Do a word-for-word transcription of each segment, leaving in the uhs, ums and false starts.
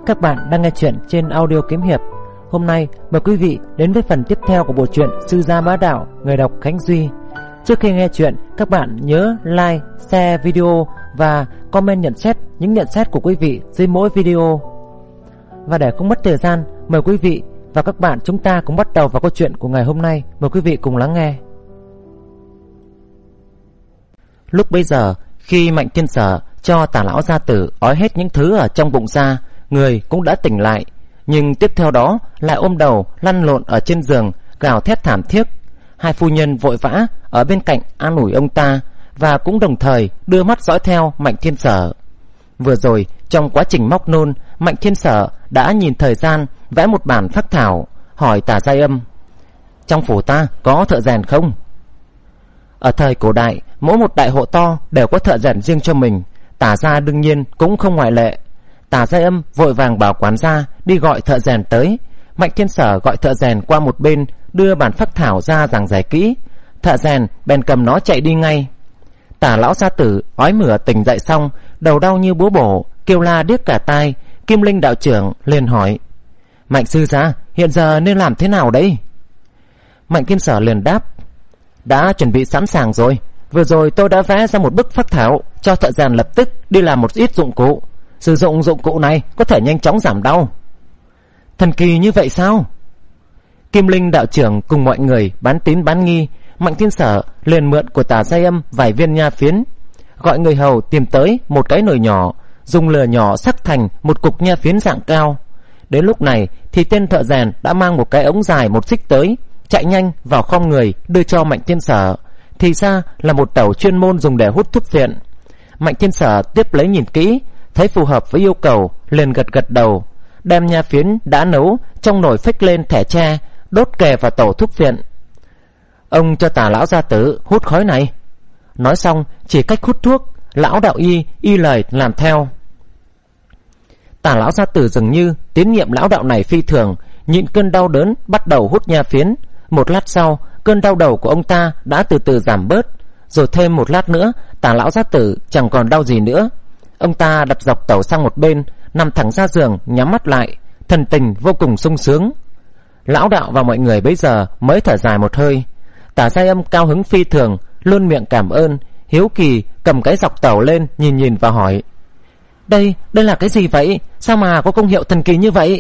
Các bạn đang nghe chuyện trên audio kiếm hiệp. Hôm nay mời quý vị đến với phần tiếp theo của bộ truyện Sư Gia Bá Đạo, người đọc Khánh Duy. Trước khi nghe chuyện, các bạn nhớ like, share video và comment nhận xét những nhận xét của quý vị dưới mỗi video. Và để không mất thời gian, mời quý vị và các bạn chúng ta cùng bắt đầu vào câu chuyện của ngày hôm nay. Mời quý vị cùng lắng nghe. Lúc bấy giờ, khi Mạnh Thiên Sở cho Tả lão gia tử ói hết những thứ ở trong bụng ra, người cũng đã tỉnh lại, nhưng tiếp theo đó lại ôm đầu lăn lộn ở trên giường, gào thét thảm thiết. Hai phu nhân vội vã ở bên cạnh an ủi ông ta, và cũng đồng thời đưa mắt dõi theo Mạnh Thiên Sở. Vừa rồi trong quá trình móc nôn, Mạnh Thiên Sở đã nhìn thời gian vẽ một bản phác thảo, hỏi Tả Giai Âm: trong phủ ta có thợ rèn không? Ở thời cổ đại, mỗi một đại hộ to đều có thợ rèn riêng cho mình, Tả gia đương nhiên cũng không ngoại lệ. Tả Giai Âm vội vàng bảo quản gia đi gọi thợ rèn tới. Mạnh Thiên Sở gọi thợ rèn qua một bên, đưa bản phác thảo ra giảng giải kỹ. Thợ rèn bèn cầm nó chạy đi ngay. Tả lão gia tử ói mửa tỉnh dậy xong, đầu đau như búa bổ, kêu la điếc cả tai. Kim Linh đạo trưởng liền hỏi: Mạnh sư gia, hiện giờ nên làm thế nào đấy? Mạnh Thiên Sở liền đáp: đã chuẩn bị sẵn sàng rồi. Vừa rồi tôi đã vẽ ra một bức phác thảo, cho thợ rèn lập tức đi làm một ít dụng cụ. Sử dụng dụng cụ này có thể nhanh chóng giảm đau. Thần kỳ như vậy sao? Kim Linh đạo trưởng cùng mọi người bán tín bán nghi. Mạnh Thiên Sở liền mượn của Tả Giai Âm vài viên nha phiến, gọi người hầu tìm tới một cái nồi nhỏ, dùng lửa nhỏ sắc thành một cục nha phiến dạng cao. Đến lúc này thì tên thợ rèn đã mang một cái ống dài một xích tới, chạy nhanh vào khom người đưa cho Mạnh Thiên Sở. Thì ra là một tẩu chuyên môn dùng để hút thuốc phiện. Mạnh Thiên Sở tiếp lấy nhìn kỹ, thấy phù hợp với yêu cầu, liền gật gật đầu, đem nha phiến đã nấu trong nồi phích lên thẻ tre, đốt kề vào tẩu thuốc phiện. Ông cho Tả lão gia tử hút khói này. Nói xong chỉ cách hút thuốc, lão đạo y y lời làm theo. Tả lão gia tử dường như tín nhiệm lão đạo này phi thường, nhịn cơn đau đớn bắt đầu hút nha phiến. Một lát sau, cơn đau đầu của ông ta đã từ từ giảm bớt. Rồi thêm một lát nữa, Tả lão gia tử chẳng còn đau gì nữa. Ông ta đặt dọc tẩu sang một bên, nằm thẳng ra giường, nhắm mắt lại, thần tình vô cùng sung sướng. Lão đạo và mọi người bấy giờ mới thở dài một hơi. Tả Giai Âm cao hứng phi thường, luôn miệng cảm ơn, hiếu kỳ cầm cái dọc tẩu lên nhìn nhìn và hỏi: Đây, đây là cái gì vậy? Sao mà có công hiệu thần kỳ như vậy?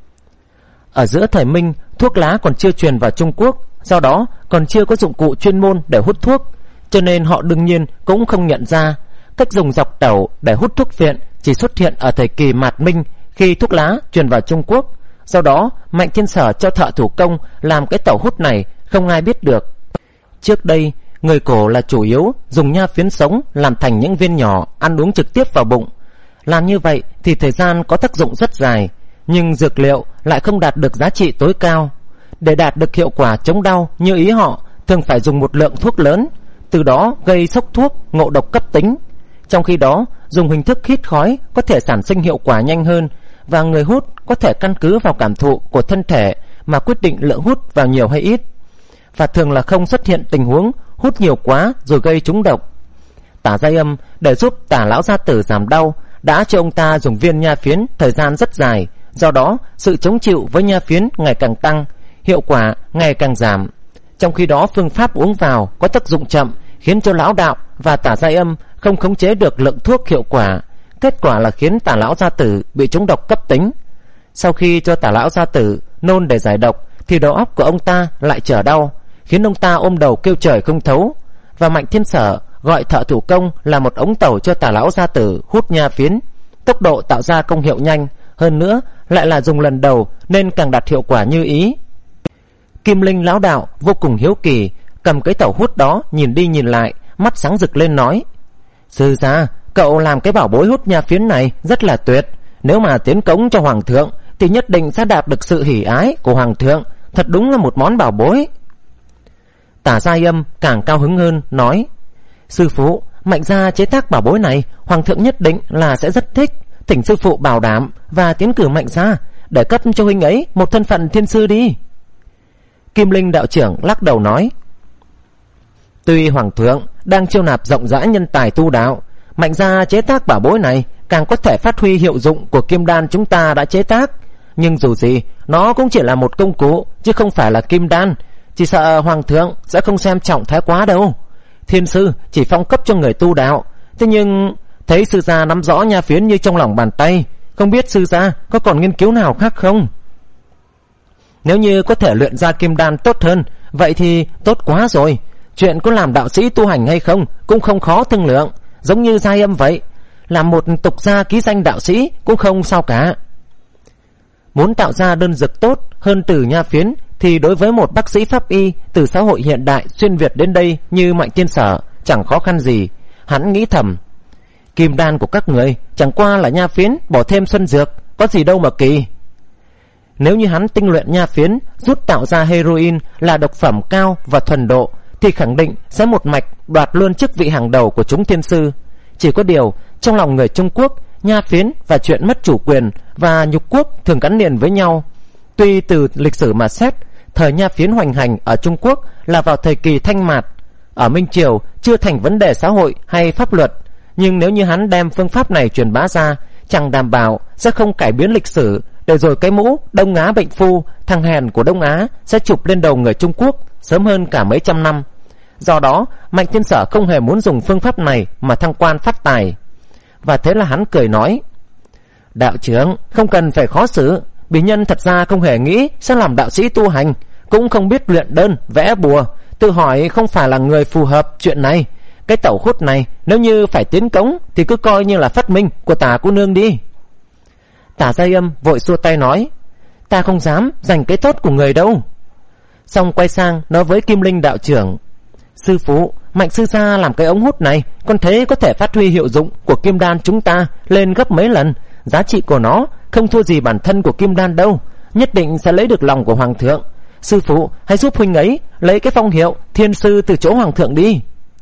Ở giữa thời Minh, thuốc lá còn chưa truyền vào Trung Quốc, do đó còn chưa có dụng cụ chuyên môn để hút thuốc, cho nên họ đương nhiên cũng không nhận ra. Cách dùng dọc tẩu để hút thuốc phiện chỉ xuất hiện ở thời kỳ Mạt Minh, khi thuốc lá truyền vào Trung Quốc. Do đó Mạnh Thiên Sở cho thợ thủ công làm cái tẩu hút này không ai biết được. Trước đây người cổ là chủ yếu dùng nha phiến sống làm thành những viên nhỏ, ăn uống trực tiếp vào bụng. Làm như vậy thì thời gian có tác dụng rất dài, nhưng dược liệu lại không đạt được giá trị tối cao. Để đạt được hiệu quả chống đau như ý họ, thường phải dùng một lượng thuốc lớn, từ đó gây sốc thuốc, ngộ độc cấp tính. Trong khi đó, dùng hình thức hít khói có thể sản sinh hiệu quả nhanh hơn, và người hút có thể căn cứ vào cảm thụ của thân thể mà quyết định lượng hút vào nhiều hay ít, và thường là không xuất hiện tình huống hút nhiều quá rồi gây trúng độc. Tả Giai Âm để giúp Tả lão gia tử giảm đau đã cho ông ta dùng viên nha phiến thời gian rất dài, do đó sự chống chịu với nha phiến ngày càng tăng, hiệu quả ngày càng giảm. Trong khi đó phương pháp uống vào có tác dụng chậm, khiến cho lão đạo và Tả Giai Âm không khống chế được lượng thuốc hiệu quả. Kết quả là khiến Tả lão gia tử bị trúng độc cấp tính. Sau khi cho Tả lão gia tử nôn để giải độc, thì đầu óc của ông ta lại trở đau, khiến ông ta ôm đầu kêu trời không thấu. Và Mạnh Thiên Sở gọi thợ thủ công là một ống tẩu cho Tả lão gia tử hút nha phiến. Tốc độ tạo ra công hiệu nhanh, hơn nữa lại là dùng lần đầu nên càng đạt hiệu quả như ý. Kim Linh lão đạo vô cùng hiếu kỳ, cầm cái tẩu hút đó nhìn đi nhìn lại, mắt sáng rực lên nói: Sư gia, cậu làm cái bảo bối hút nha phiến này rất là tuyệt. Nếu mà tiến cống cho hoàng thượng thì nhất định sẽ đạt được sự hỉ ái của hoàng thượng. Thật đúng là một món bảo bối. Tả Giai Âm càng cao hứng hơn, nói: Sư phụ, Mạnh gia chế tác bảo bối này, hoàng thượng nhất định là sẽ rất thích. Thỉnh sư phụ bảo đảm và tiến cử Mạnh gia để cấp cho huynh ấy một thân phận thiên sư đi. Kim Linh đạo trưởng lắc đầu nói: Tuy hoàng thượng đang chiêu nạp rộng rãi nhân tài tu đạo, Mạnh gia chế tác bảo bối này càng có thể phát huy hiệu dụng của kim đan chúng ta đã chế tác. Nhưng dù gì nó cũng chỉ là một công cụ, chứ không phải là kim đan. Chỉ sợ hoàng thượng sẽ không xem trọng thái quá đâu. Thiên sư chỉ phong cấp cho người tu đạo. Thế nhưng thấy sư gia nắm rõ nha phiến như trong lòng bàn tay, không biết sư gia có còn nghiên cứu nào khác không? Nếu như có thể luyện ra kim đan tốt hơn, vậy thì tốt quá rồi. Chuyện có làm đạo sĩ tu hành hay không cũng không khó thương lượng, giống như Giai Âm vậy. Làm một tục gia ký danh đạo sĩ cũng không sao cả. Muốn tạo ra đơn dược tốt hơn từ nha phiến thì đối với một bác sĩ pháp y từ xã hội hiện đại xuyên Việt đến đây như Mạnh Tiên Sở chẳng khó khăn gì. Hắn nghĩ thầm, kim đan của các người chẳng qua là nha phiến bỏ thêm xuân dược, có gì đâu mà kỳ. Nếu như hắn tinh luyện nha phiến rút tạo ra heroin là độc phẩm cao và thuần độ, thì khẳng định sẽ một mạch đoạt luôn chức vị hàng đầu của chúng thiên sư. Chỉ có điều trong lòng người Trung Quốc, nha phiến và chuyện mất chủ quyền và nhục quốc thường gắn liền với nhau. Tuy từ lịch sử mà xét, thời nha phiến hoành hành ở Trung Quốc là vào thời kỳ Thanh Mạt, ở Minh Triều chưa thành vấn đề xã hội hay pháp luật, nhưng nếu như hắn đem phương pháp này truyền bá ra, chẳng đảm bảo sẽ không cải biến lịch sử, để rồi cái mũ Đông Á bệnh phu, thằng hèn của Đông Á sẽ chụp lên đầu người Trung Quốc sớm hơn cả mấy trăm năm. Do đó Mạnh Thiên Sở không hề muốn dùng phương pháp này mà thăng quan phát tài. Và thế là hắn cười nói, đạo trưởng không cần phải khó xử, bỉ nhân thật ra không hề nghĩ sẽ làm đạo sĩ tu hành, cũng không biết luyện đơn vẽ bùa, tự hỏi không phải là người phù hợp chuyện này. Cái tẩu khút này nếu như phải tiến cống thì cứ coi như là phát minh của Tả cô nương đi. Tả Giai Âm vội xua tay nói, ta không dám giành cái tốt của người đâu. Xong quay sang nói với Kim Linh đạo trưởng, sư phụ, Mạnh sư gia làm cái ống hút này, con thấy có thể phát huy hiệu dụng của kim đan chúng ta lên gấp mấy lần. Giá trị của nó không thua gì bản thân của kim đan đâu, nhất định sẽ lấy được lòng của hoàng thượng. Sư phụ hãy giúp huynh ấy lấy cái phong hiệu thiên sư từ chỗ hoàng thượng đi.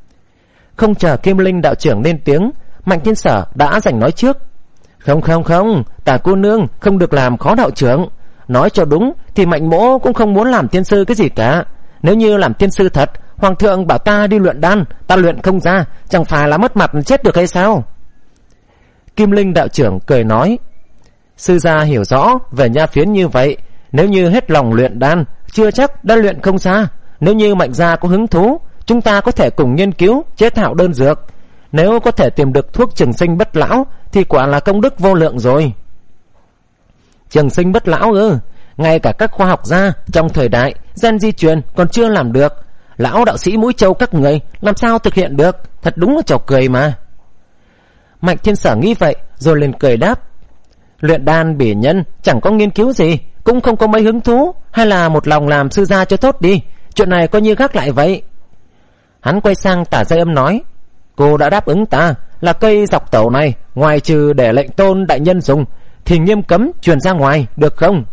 Không chờ Kim Linh đạo trưởng lên tiếng, Mạnh Thiên Sở đã giành nói trước. Không không không, Tả cô nương không được làm khó đạo trưởng. Nói cho đúng thì Mạnh mỗ cũng không muốn làm thiên sư cái gì cả. Nếu như làm thiên sư thật, hoàng thượng bảo ta đi luyện đan, ta luyện không ra, chẳng phải là mất mặt chết được hay sao? Kim Linh đạo trưởng cười nói, sư gia hiểu rõ về nha phiến như vậy, nếu như hết lòng luyện đan, chưa chắc đã luyện không ra. Nếu như Mạnh gia có hứng thú, chúng ta có thể cùng nghiên cứu chế tạo đơn dược. Nếu có thể tìm được thuốc trường sinh bất lão thì quả là công đức vô lượng rồi. Trường sinh bất lão ư? Ngay cả các khoa học gia trong thời đại gen di truyền còn chưa làm được, lão đạo sĩ mũi trâu các người làm sao thực hiện được? Thật đúng là trò cười mà. Mạnh Thiên Sở nghĩ vậy rồi liền cười đáp, luyện đan bỉ nhân chẳng có nghiên cứu gì, cũng không có mấy hứng thú, hay là một lòng làm sư gia cho tốt đi, chuyện này coi như gác lại vậy. Hắn quay sang Tả Giai Âm nói, cô đã đáp ứng ta là cây dọc tẩu này, ngoài trừ để lệnh tôn đại nhân dùng thì nghiêm cấm truyền ra ngoài, được không?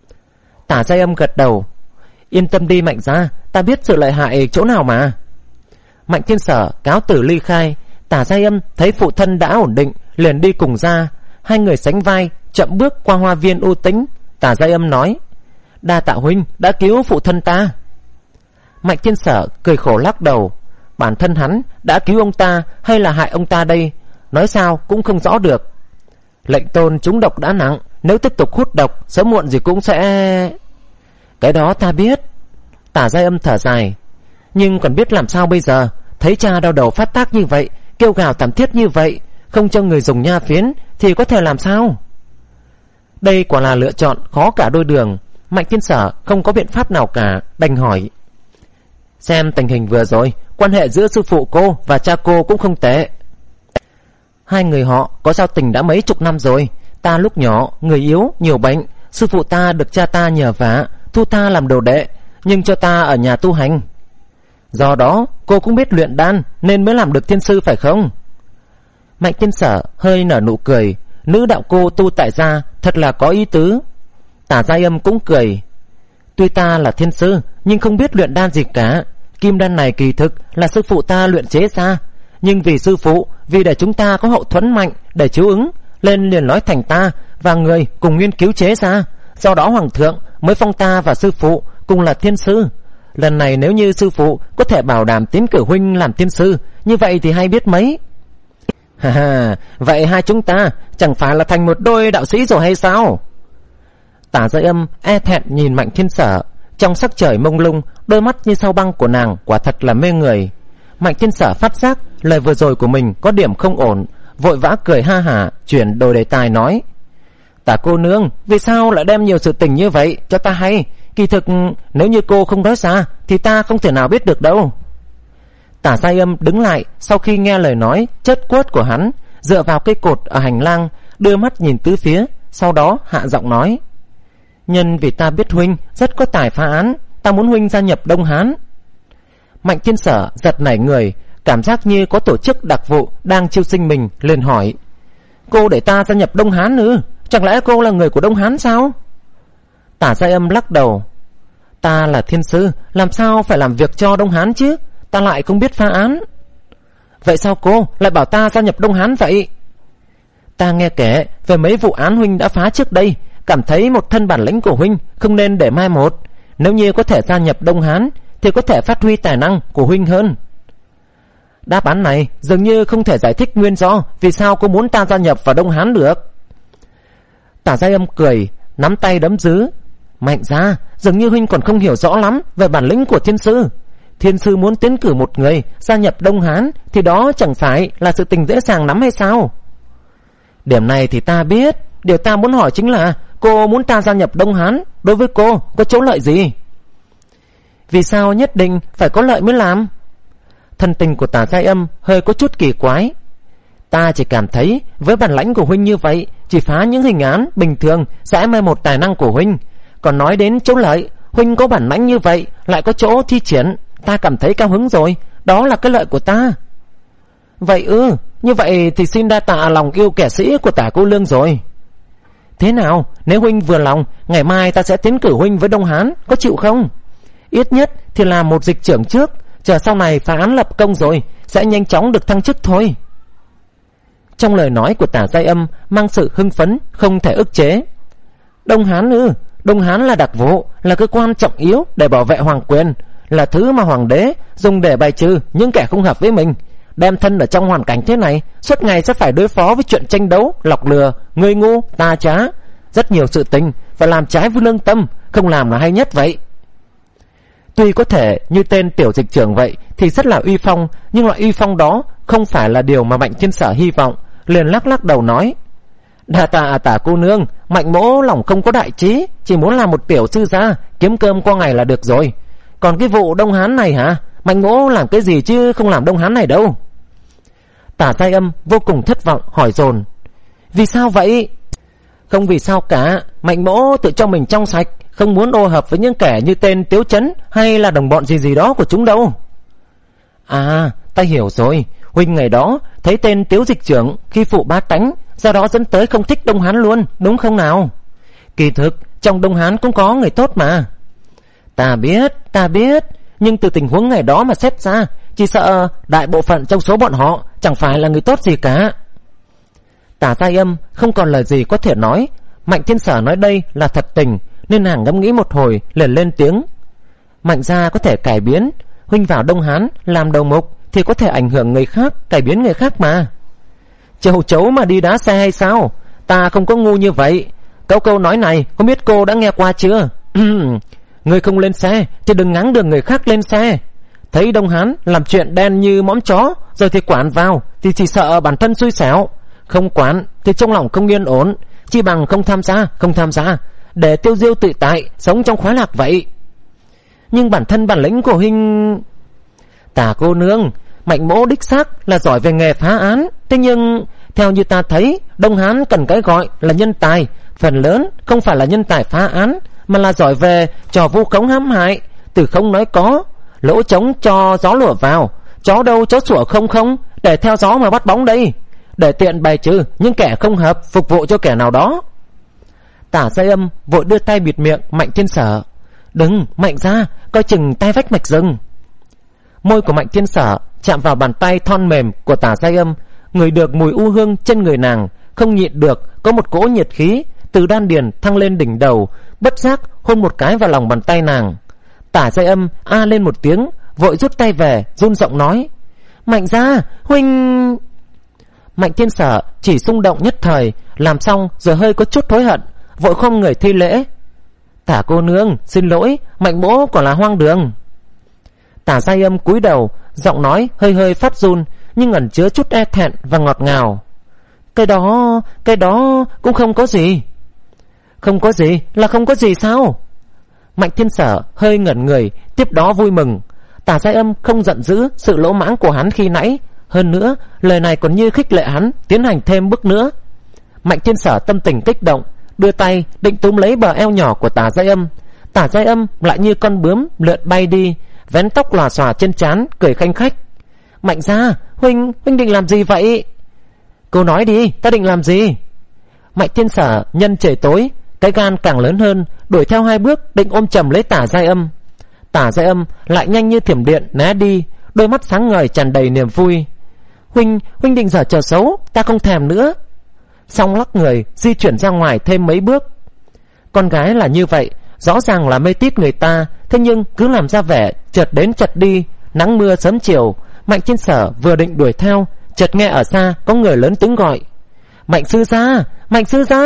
Tả Giai Âm gật đầu, yên tâm đi Mạnh gia, ta biết sự lợi hại chỗ nào mà. Mạnh Thiên Sở cáo từ ly khai. Tả Giai Âm thấy phụ thân đã ổn định liền đi cùng ra. Hai người sánh vai chậm bước qua hoa viên u tĩnh. Tả Giai Âm nói, đa tạ huynh đã cứu phụ thân ta. Mạnh Thiên Sở cười khổ lắc đầu, bản thân hắn đã cứu ông ta hay là hại ông ta đây, nói sao cũng không rõ được. Lệnh tôn trúng độc đã nặng, nếu tiếp tục hút độc sớm muộn gì cũng sẽ... Cái đó ta biết. Tả Giai Âm thở dài, nhưng còn biết làm sao bây giờ? Thấy cha đau đầu phát tác như vậy, kêu gào thảm thiết như vậy, không cho người dùng nha phiến thì có thể làm sao? Đây quả là lựa chọn khó cả đôi đường. Mạnh Thiên Sở không có biện pháp nào cả, đành hỏi, xem tình hình vừa rồi, quan hệ giữa sư phụ cô và cha cô cũng không tệ. Hai người họ có giao tình đã mấy chục năm rồi. Ta lúc nhỏ người yếu nhiều bệnh, sư phụ ta được cha ta nhờ vả thu ta làm đồ đệ, nhưng cho ta ở nhà tu hành. Do đó cô cũng biết luyện đan nên mới làm được thiên sư phải không? Mạnh Thiên Sở hơi nở nụ cười, nữ đạo cô tu tại gia thật là có ý tứ. Tả Giai Âm cũng cười, tuy ta là thiên sư nhưng không biết luyện đan gì cả. Kim đan này kỳ thực là sư phụ ta luyện chế ra, nhưng vì sư phụ, vì để chúng ta có hậu thuẫn mạnh để chiếu ứng, lên liền nói thành ta và người cùng nghiên cứu chế ra. Do đó hoàng thượng mới phong ta và sư phụ cùng là thiên sư. Lần này nếu như sư phụ có thể bảo đảm tiến cử huynh làm thiên sư, như vậy thì hay biết mấy. Ha ha, vậy hai chúng ta chẳng phải là thành một đôi đạo sĩ rồi hay sao? Tả Giai Âm e thẹn nhìn Mạnh Thiên Sở. Trong sắc trời mông lung, đôi mắt như sao băng của nàng quả thật là mê người. Mạnh Thiên Sở phát giác lời vừa rồi của mình có điểm không ổn, vội vã cười ha hả, chuyển đổi đề tài nói: Tả cô nương, vì sao lại đem nhiều sự tình như vậy cho ta hay? Kỳ thực nếu như cô không nói ra thì ta không thể nào biết được đâu. Tả Giai Âm đứng lại sau khi nghe lời nói chớt quớt của hắn, dựa vào cây cột ở hành lang, đưa mắt nhìn tứ phía, sau đó hạ giọng nói: Nhân vì ta biết huynh rất có tài phá án, ta muốn huynh gia nhập Đông Hán. Mạnh Thiên Sở giật nảy người, cảm giác như có tổ chức đặc vụ đang chiêu sinh mình, liền hỏi: Cô để ta gia nhập Đông Hán ư? Chẳng lẽ cô là người của Đông Hán sao? Tả Giai Âm lắc đầu: Ta là thiên sư, làm sao phải làm việc cho Đông Hán chứ? Ta lại không biết phá án. Vậy sao cô lại bảo ta gia nhập Đông Hán vậy? Ta nghe kể về mấy vụ án huynh đã phá trước đây, cảm thấy một thân bản lĩnh của huynh không nên để mai một. Nếu như có thể gia nhập Đông Hán thì có thể phát huy tài năng của huynh hơn. Đáp án này dường như không thể giải thích nguyên do vì sao cô muốn ta gia nhập vào Đông Hán được. Tả Giai Âm cười, nắm tay đấm dứ: Mạnh gia, dường như huynh còn không hiểu rõ lắm về bản lĩnh của thiên sư. Thiên sư muốn tiến cử một người gia nhập Đông Hán thì đó chẳng phải là sự tình dễ dàng lắm hay sao? Điểm này thì ta biết. Điều ta muốn hỏi chính là cô muốn ta gia nhập Đông Hán, đối với cô có chỗ lợi gì? Vì sao nhất định phải có lợi mới làm? Thân tình của Tả Giai Âm hơi có chút kỳ quái. Ta chỉ cảm thấy với bản lãnh của huynh như vậy, chỉ phá những hình án bình thường sẽ mai một tài năng của huynh. Còn nói đến chỗ lợi, huynh có bản lãnh như vậy lại có chỗ thi triển, ta cảm thấy cao hứng rồi. Đó là cái lợi của ta. Vậy ư? Như vậy thì xin đa tạ lòng yêu kẻ sĩ của Tả cô nương rồi. Thế nào, nếu huynh vừa lòng, ngày mai ta sẽ tiến cử huynh với Đông Hán, có chịu không? Ít nhất thì làm một dịch trưởng trước, chờ sau này phá án lập công rồi sẽ nhanh chóng được thăng chức thôi. Trong lời nói của Tả Giai Âm mang sự hưng phấn không thể ức chế. Đông Hán ư? Đông Hán là đặc vụ, là cơ quan trọng yếu để bảo vệ hoàng quyền, là thứ mà hoàng đế dùng để bài trừ những kẻ không hợp với mình. Đem thân ở trong hoàn cảnh thế này, suốt ngày sẽ phải đối phó với chuyện tranh đấu, lọc lừa, người ngu, tà trá, rất nhiều sự tình phải làm trái với lương tâm, không làm là hay nhất vậy. Tuy có thể như tên tiểu dịch trưởng vậy thì rất là uy phong, nhưng loại uy phong đó không phải là điều mà Mạnh Thiên Sở hy vọng, liền lắc lắc đầu nói: Đa tạ Tả cô nương, Mạnh mỗ lòng không có đại trí, chỉ muốn làm một tiểu sư gia kiếm cơm qua ngày là được rồi. Còn cái vụ Đông Hán này hả? Mạnh mỗ làm cái gì chứ không làm Đông Hán này đâu. Tả Giai Âm vô cùng thất vọng hỏi dồn: Vì sao vậy? Không vì sao cả, Mạnh mỗ tự cho mình trong sạch, không muốn ô hợp với những kẻ như tên Tiếu Chấn hay là đồng bọn gì gì đó của chúng đâu. À, ta hiểu rồi. Huynh ngày đó thấy tên Tiếu dịch trưởng khi phụ bá tánh, do đó dẫn tới không thích Đông Hán luôn, đúng không nào? Kỳ thực trong Đông Hán cũng có người tốt mà. Ta biết, ta biết, nhưng từ tình huống ngày đó mà xét ra, chỉ sợ đại bộ phận trong số bọn họ chẳng phải là người tốt gì cả. Tả Giai Âm không còn lời gì có thể nói. Mạnh Thiên Sở nói đây là thật tình, nên nàng ngẫm nghĩ một hồi liền lên tiếng: Mạnh gia có thể cải biến, huynh vào Đông Hán làm đầu mục thì có thể ảnh hưởng người khác, cải biến người khác mà. Châu chấu mà đi đá xe hay sao? Ta không có ngu như vậy. Câu câu nói này không biết cô đã nghe qua chưa? Người không lên xe thì đừng ngáng đường người khác lên xe. Thấy Đông Hán làm chuyện đen như mõm chó rồi thì quản vào thì chỉ sợ bản thân xui xẻo, không quản thì trong lòng không yên ổn, chi bằng không tham gia, không tham gia để tiêu diêu tự tại, sống trong khoái lạc vậy. Nhưng bản thân bản lĩnh của huynh... Tả cô nương, Mạnh mỗ đích xác là giỏi về nghề phá án, thế nhưng theo như ta thấy, Đông Hán cần cái gọi là nhân tài, phần lớn không phải là nhân tài phá án, mà là giỏi về trò vu khống hãm hại, từ không nói có, lỗ trống cho gió lùa vào, chó đâu chó sủa không không, để theo gió mà bắt bóng đây, để tiện bài trừ những kẻ không hợp, phục vụ cho kẻ nào đó. Tả Giai Âm vội đưa tay bịt miệng Mạnh Thiên Sở: Đừng, Mạnh ra, coi chừng tay vách mạch rừng. Môi của Mạnh Thiên Sở chạm vào bàn tay thon mềm của Tả Giai Âm, ngửi được mùi u hương trên người nàng, không nhịn được có một cỗ nhiệt khí từ đan điền thăng lên đỉnh đầu, bất giác hôn một cái vào lòng bàn tay nàng. Tả Giai Âm a lên một tiếng, vội rút tay về, run giọng nói: Mạnh gia, huynh... Mạnh Thiên Sở chỉ xung động nhất thời, làm xong rồi hơi có chút hối hận, vội không người thi lễ. Tả cô nương, xin lỗi, Mạnh mỗ còn là hoang đường. Tả Giai Âm cúi đầu, giọng nói hơi hơi phát run, nhưng ẩn chứa chút e thẹn và ngọt ngào. Cái đó, cái đó cũng không có gì. Không có gì là không có gì sao? Mạnh Thiên Sở hơi ngẩn người, tiếp đó vui mừng. Tả Giai Âm không giận dữ sự lỗ mãng của hắn khi nãy, hơn nữa lời này còn như khích lệ hắn tiến hành thêm bước nữa. Mạnh Thiên Sở tâm tình kích động, đưa tay định túm lấy bờ eo nhỏ của Tả Giai Âm. Tả Giai Âm lại như con bướm lượn bay đi, vén tóc lòa xòa trên trán, cười khanh khách. Mạnh gia, huynh huynh định làm gì vậy? Cô nói đi, ta định làm gì? Mạnh Thiên Sở nhân trời tối, cái gan càng lớn hơn, đuổi theo hai bước định ôm chầm lấy Tả Giai Âm. Tả Giai Âm lại nhanh như thiểm điện né đi, đôi mắt sáng ngời tràn đầy niềm vui. Huynh huynh định giở trò xấu, ta không thèm nữa. Xong lắc người di chuyển ra ngoài thêm mấy bước. Con gái là như vậy, rõ ràng là mê tít người ta, thế nhưng cứ làm ra vẻ chợt đến chợt đi, nắng mưa sớm chiều. Mạnh Thiên Sở vừa định đuổi theo, chợt nghe ở xa có người lớn tiếng gọi. Mạnh sư gia, Mạnh sư gia.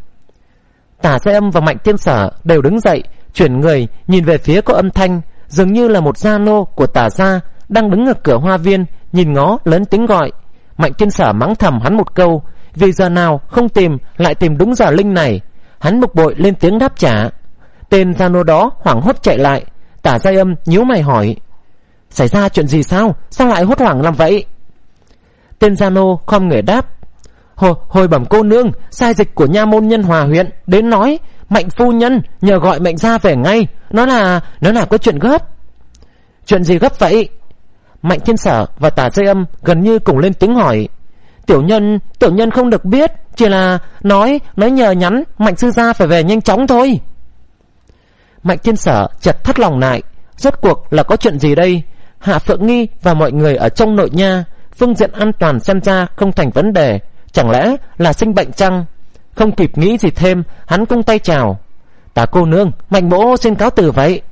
Tả Giai Âm và Mạnh Thiên Sở đều đứng dậy, chuyển người nhìn về phía có âm thanh, dường như là một gia nô của Tả gia đang đứng ở cửa hoa viên, nhìn ngó lớn tiếng gọi. Mạnh Thiên Sở mắng thầm hắn một câu, vì giờ nào không tìm lại tìm đúng giờ linh này. Hắn bực bội lên tiếng đáp trả. Tên gia nô đó hoảng hốt chạy lại. Tả Giai Âm nhíu mày hỏi, xảy ra chuyện gì sao? Sao lại hốt hoảng làm vậy? Tên gia nô khom người đáp, Hồi, hồi bẩm cô nương, sai dịch của nha môn Nhân Hòa huyện đến nói Mạnh phu nhân nhờ gọi Mạnh gia về ngay, nó là nó là có chuyện gấp. Chuyện gì gấp vậy? Mạnh Thiên Sở và Tả Giai Âm gần như cùng lên tiếng hỏi. Tiểu nhân tiểu nhân không được biết, chỉ là nói nói nhờ nhắn Mạnh sư gia phải về nhanh chóng thôi. Mạnh Thiên Sở chợt thắt lòng lại, rốt cuộc là có chuyện gì đây? Hạ Phượng Nghi và mọi người ở trong nội nha, phương diện an toàn xem ra không thành vấn đề, chẳng lẽ là sinh bệnh chăng? Không kịp nghĩ gì thêm, hắn cung tay chào. Tả cô nương, Mạnh mỗ xin cáo từ vậy.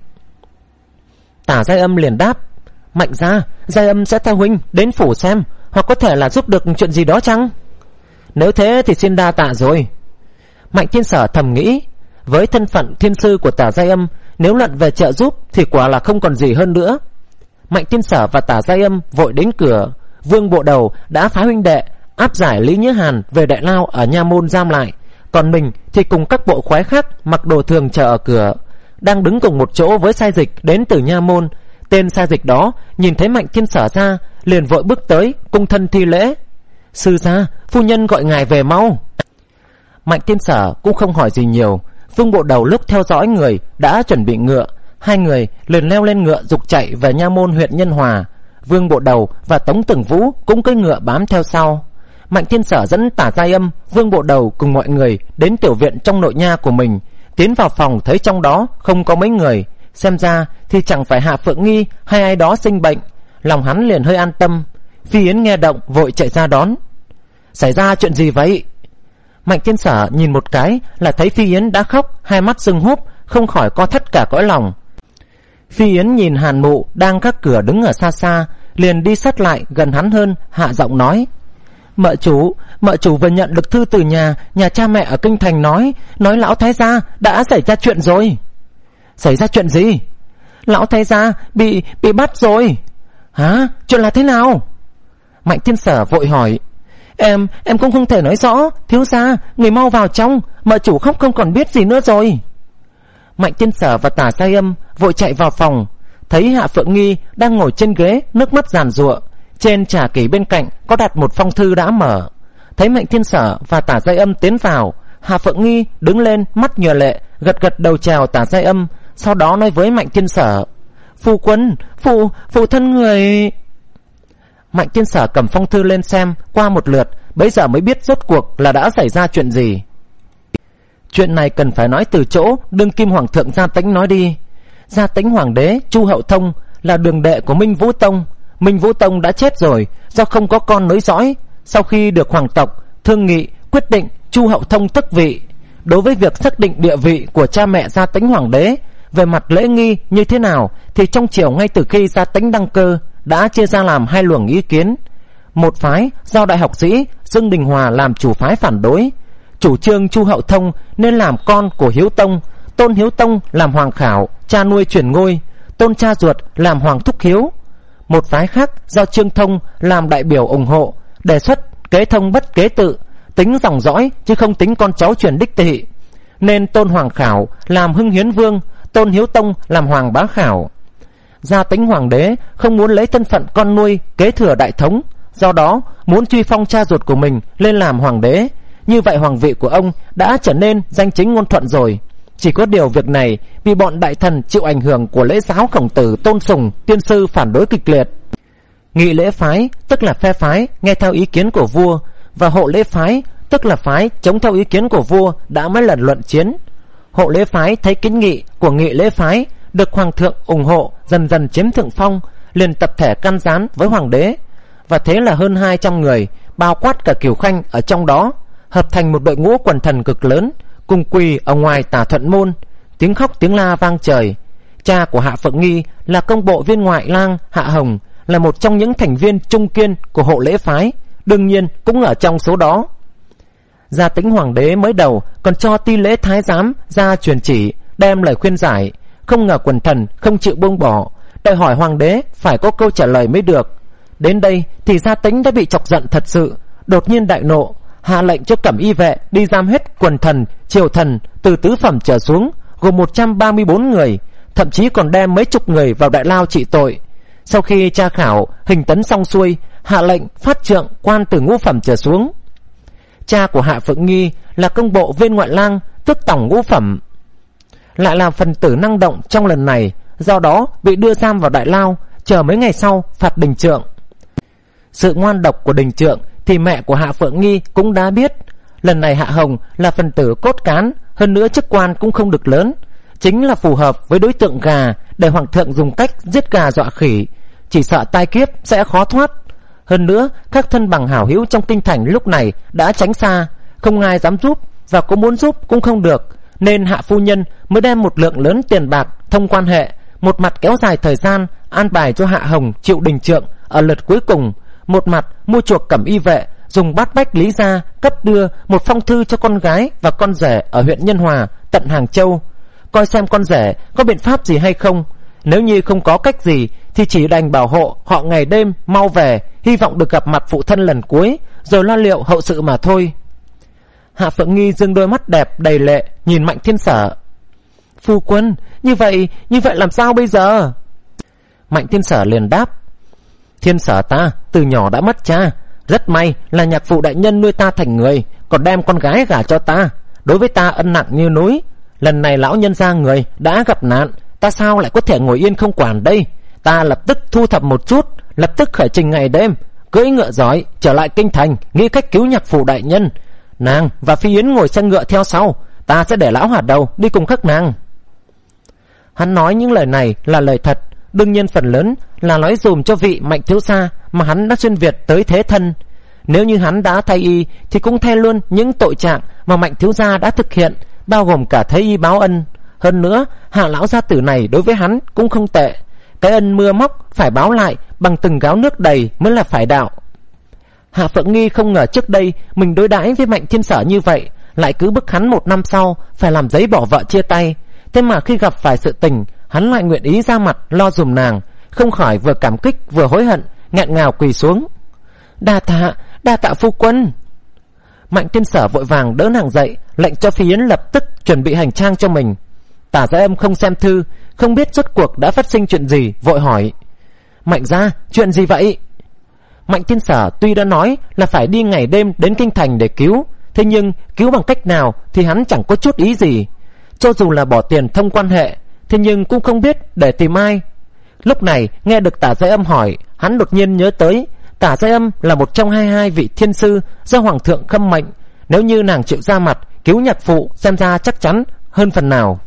Tả Giai Âm liền đáp, Mạnh gia, Giai Âm sẽ theo huynh đến phủ xem, hoặc có thể là giúp được chuyện gì đó chăng? Nếu thế thì xin đa tạ rồi. Mạnh Thiên Sở thầm nghĩ, với thân phận thiên sư của Tả Giai Âm, nếu luận về trợ giúp thì quả là không còn gì hơn nữa. Mạnh Thiên Sở và Tả Giai Âm vội đến cửa. Vương Bộ Đầu đã phái huynh đệ áp giải Lý Nhữ Hàn về đại lao ở nha môn giam lại, còn mình thì cùng các bộ khoái khác mặc đồ thường chờ ở cửa, đang đứng cùng một chỗ với sai dịch đến từ nha môn. Tên sai dịch đó nhìn thấy Mạnh Thiên Sở ra, liền vội bước tới cung thân thi lễ. Sư gia, phu nhân gọi ngài về mau. Mạnh Thiên Sở cũng không hỏi gì nhiều. Vương Bộ Đầu lúc theo dõi người đã chuẩn bị ngựa, hai người liền leo lên ngựa dục chạy về nha môn huyện Nhân Hòa. Vương Bộ Đầu và Tống Tưởng Vũ cũng cưỡi ngựa bám theo sau. Mạnh Thiên Sở dẫn Tả Giai Âm, Vương Bộ Đầu cùng mọi người đến tiểu viện trong nội nha của mình. Tiến vào phòng thấy trong đó không có mấy người, xem ra thì chẳng phải Hạ Phượng Nghi hay ai đó sinh bệnh. Lòng hắn liền hơi an tâm. Phi Yến nghe động vội chạy ra đón. Xảy ra chuyện gì vậy? Mạnh Thiên Sở nhìn một cái là thấy Phi Yến đã khóc, hai mắt sưng húp, không khỏi co thắt cả cõi lòng. Phi Yến nhìn Hàn Mụ đang các cửa đứng ở xa xa, liền đi sát lại gần hắn hơn, hạ giọng nói. Mợ chủ, mợ chủ vừa nhận được thư từ nhà Nhà cha mẹ ở kinh thành, nói Nói lão thái gia đã xảy ra chuyện rồi. Xảy ra chuyện gì? Lão thái gia bị bị bắt rồi. Hả? Chuyện là thế nào? Mạnh Thiên Sở vội hỏi. Em em cũng không thể nói rõ, thiếu gia, người mau vào trong, mợ chủ khóc không còn biết gì nữa rồi. Mạnh Thiên Sở và Tả Giai Âm vội chạy vào phòng, thấy Hạ Phượng Nghi đang ngồi trên ghế, nước mắt giàn giụa. Trên trà kỷ bên cạnh có đặt một phong thư đã mở. Thấy Mạnh Thiên Sở và Tả Giai Âm tiến vào, Hạ Phượng Nghi đứng lên, mắt nhòa lệ, gật gật đầu chào Tả Giai Âm, sau đó nói với Mạnh Thiên Sở. Phu quân, phụ phụ thân người. Mạnh Thiên Sở cầm phong thư lên xem qua một lượt, bấy giờ mới biết rốt cuộc là đã xảy ra chuyện gì. Chuyện này cần phải nói từ chỗ đương kim hoàng thượng Gia Tĩnh nói đi. Gia Tĩnh hoàng đế Chu Hậu Thông là đường đệ của Minh Vũ Tông. Minh Vũ Tông đã chết rồi do không có con nối dõi. Sau khi được hoàng tộc thương nghị, quyết định Chu Hậu Thông tức vị. Đối với việc xác định địa vị của cha mẹ Gia Tĩnh hoàng đế về mặt lễ nghi như thế nào thì trong triều ngay từ khi Gia Tĩnh đăng cơ đã chia ra làm hai luồng ý kiến. Một phái do đại học sĩ Dương Đình Hòa làm chủ phái phản đối, chủ trương Chu Hậu Thông nên làm con của Hiếu Tông, Tôn Hiếu Tông làm Hoàng Khảo, cha nuôi truyền ngôi, Tôn cha ruột làm Hoàng Thúc Hiếu. Một phái khác do Trương Thông làm đại biểu ủng hộ, đề xuất kế thông bất kế tự, tính dòng dõi chứ không tính con cháu truyền đích tỵ, nên Tôn Hoàng Khảo làm Hưng Hiến Vương, Tôn Hiếu Tông làm Hoàng Bá Khảo. Gia tính hoàng đế không muốn lấy thân phận con nuôi kế thừa đại thống, do đó muốn truy phong cha ruột của mình lên làm hoàng đế. Như vậy hoàng vị của ông đã trở nên danh chính ngôn thuận rồi. Chỉ có điều việc này vì bọn đại thần chịu ảnh hưởng của lễ giáo Khổng Tử Tôn Sùng tiên sư phản đối kịch liệt. Nghị lễ phái tức là phe phái nghe theo ý kiến của vua, và hộ lễ phái tức là phái chống theo ý kiến của vua đã mấy lần luận chiến. Hộ lễ phái thấy kiến nghị của nghị lễ phái được hoàng thượng ủng hộ, dần dần chiếm thượng phong, liền tập thể can gián với hoàng đế, và thế là hơn hai trăm người, bao quát cả Kiều Khanh ở trong đó, hợp thành một đội ngũ quần thần cực lớn, cùng quỳ ở ngoài Tả Thuận môn, tiếng khóc tiếng la vang trời. Cha của Hạ Phượng Nghi là công bộ viên ngoại lang Hạ Hồng, là một trong những thành viên trung kiên của hộ lễ phái, đương nhiên cũng ở trong số đó. Gia tính hoàng đế mới đầu còn cho ti lễ thái giám ra truyền chỉ, đem lời khuyên giải, không ngờ quần thần không chịu buông bỏ, đòi hỏi hoàng đế phải có câu trả lời mới được. Đến đây thì Gia tính đã bị chọc giận thật sự, đột nhiên đại nộ, hạ lệnh cho cẩm y vệ đi giam hết quần thần, triều thần từ tứ phẩm trở xuống, gồm một trăm ba mươi bốn người, thậm chí còn đem mấy chục người vào đại lao trị tội. Sau khi tra khảo hình tấn xong xuôi, hạ lệnh phát trượng quan từ ngũ phẩm trở xuống. Cha của Hạ Phượng Nghi là công bộ viên ngoại lang, tức tổng ngũ phẩm, lại là phần tử năng động trong lần này, do đó bị đưa giam vào đại lao, chờ mấy ngày sau phạt Đình Trượng. Sự ngoan độc của Đình Trượng thì mẹ của Hạ Phượng Nghi cũng đã biết. Lần này Hạ Hồng là phần tử cốt cán, hơn nữa chức quan cũng không được lớn, chính là phù hợp với đối tượng gà, để hoàng thượng dùng cách giết gà dọa khỉ, chỉ sợ tai kiếp sẽ khó thoát. Hơn nữa các thân bằng hảo hữu trong kinh thành lúc này đã tránh xa, không ai dám giúp, và có muốn giúp cũng không được, nên Hạ phu nhân mới đem một lượng lớn tiền bạc thông quan hệ, một mặt kéo dài thời gian an bài cho Hạ Hồng chịu Đình Trượng ở lượt cuối cùng, một mặt mua chuộc cẩm y vệ, dùng bát bách lý gia cấp đưa một phong thư cho con gái và con rể ở huyện Nhân Hòa tận Hàng Châu, coi xem con rể có biện pháp gì hay không. Nếu như không có cách gì thì chỉ đành bảo hộ họ ngày đêm mau về, hy vọng được gặp mặt phụ thân lần cuối, rồi lo liệu hậu sự mà thôi. Hạ Phượng Nghi dương đôi mắt đẹp đầy lệ nhìn Mạnh Thiên Sở. Phu quân, như vậy như vậy làm sao bây giờ? Mạnh Thiên Sở liền đáp: Thiên Sở ta từ nhỏ đã mất cha, rất may là nhạc phụ đại nhân nuôi ta thành người, còn đem con gái gả cho ta, đối với ta ân nặng như núi. Lần này lão nhân gia người đã gặp nạn, ta sao lại có thể ngồi yên không quản đây? Ta lập tức thu thập một chút, lập tức khởi trình ngày đêm, cưỡi ngựa giỏi trở lại kinh thành, nghĩ cách cứu nhạc phụ đại nhân. Nàng và Phi Yến ngồi xe ngựa theo sau, ta sẽ để lão Hạt Đầu đi cùng các nàng. Hắn nói những lời này là lời thật, đương nhiên phần lớn là nói dùm cho vị Mạnh thiếu gia mà hắn đã xuyên việt tới thế thân. Nếu như hắn đã thay y thì cũng thay luôn những tội trạng mà Mạnh thiếu gia đã thực hiện, bao gồm cả thấy y báo ân. Hơn nữa Hạ lão gia tử này đối với hắn cũng không tệ, cái ân mưa móc phải báo lại bằng từng gáo nước đầy mới là phải đạo. Hạ Phượng Nghi không ngờ trước đây mình đối đãi với Mạnh Thiên Sở như vậy, lại cứ bức hắn một năm sau phải làm giấy bỏ vợ chia tay. Thế mà khi gặp phải sự tình, hắn lại nguyện ý ra mặt lo dùm nàng, không khỏi vừa cảm kích vừa hối hận, nghẹn ngào quỳ xuống. Đa tạ, đa tạ phu quân. Mạnh Thiên Sở vội vàng đỡ nàng dậy, lệnh cho Phi Yến lập tức chuẩn bị hành trang cho mình. Tả Gia Âm không xem thư, không biết rốt cuộc đã phát sinh chuyện gì, vội hỏi: Mạnh gia, chuyện gì vậy? Mạnh Thiên Sở tuy đã nói là phải đi ngày đêm đến kinh thành để cứu, thế nhưng cứu bằng cách nào thì hắn chẳng có chút ý gì. Cho dù là bỏ tiền thông quan hệ, thế nhưng cũng không biết để tìm ai. Lúc này nghe được Tả Gia Âm hỏi, hắn đột nhiên nhớ tới Tả Gia Âm là một trong hai hai vị thiên sư do hoàng thượng khâm mệnh, nếu như nàng chịu ra mặt cứu nhạc phụ, xem ra chắc chắn hơn phần nào.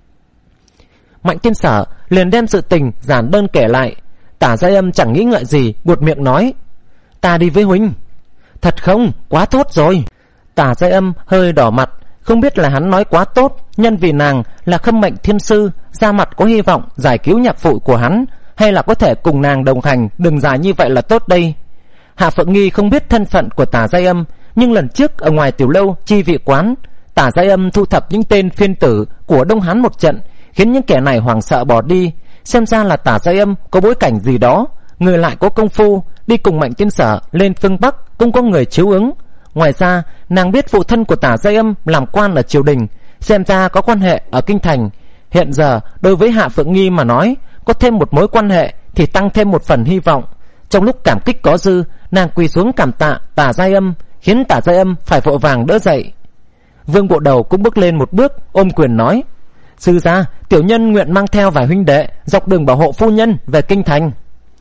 Mạnh Thiên Sở liền đem sự tình giản đơn kể lại. Tả Gia Âm chẳng nghĩ ngợi gì, buột miệng nói: Ta đi với huynh. Thật không? Quá tốt rồi. Tả Gia Âm hơi đỏ mặt, không biết là hắn nói quá tốt nhân vì nàng là khâm mệnh thiên sư, ra mặt có hy vọng giải cứu nhạc phụ của hắn, hay là có thể cùng nàng đồng hành đường dài như vậy là tốt đây. Hạ Phượng Nghi không biết thân phận của Tả Giai Âm, nhưng lần trước ở ngoài tiểu lâu chi vị quán, Tả Giai Âm thu thập những tên phiên tử của Đông Hán một trận, khiến những kẻ này hoảng sợ bỏ đi. Xem ra là Tả Giai Âm có bối cảnh gì đó, người lại có công phu, đi cùng Mạnh Tiên Sở lên phương Bắc cũng có người chiếu ứng. Ngoài ra, nàng biết phụ thân của Tả Giai Âm làm quan ở triều đình, xem ra có quan hệ ở kinh thành. Hiện giờ đối với Hạ Phượng Nghi mà nói, có thêm một mối quan hệ thì tăng thêm một phần hy vọng. Trong lúc cảm kích có dư, nàng quỳ xuống cảm tạ Tả Giai Âm, khiến Tả Giai Âm phải vội vàng đỡ dậy. Vương Bộ Đầu cũng bước lên một bước, ôm quyền nói: sư gia, tiểu nhân nguyện mang theo vài huynh đệ dọc đường bảo hộ phu nhân về kinh thành.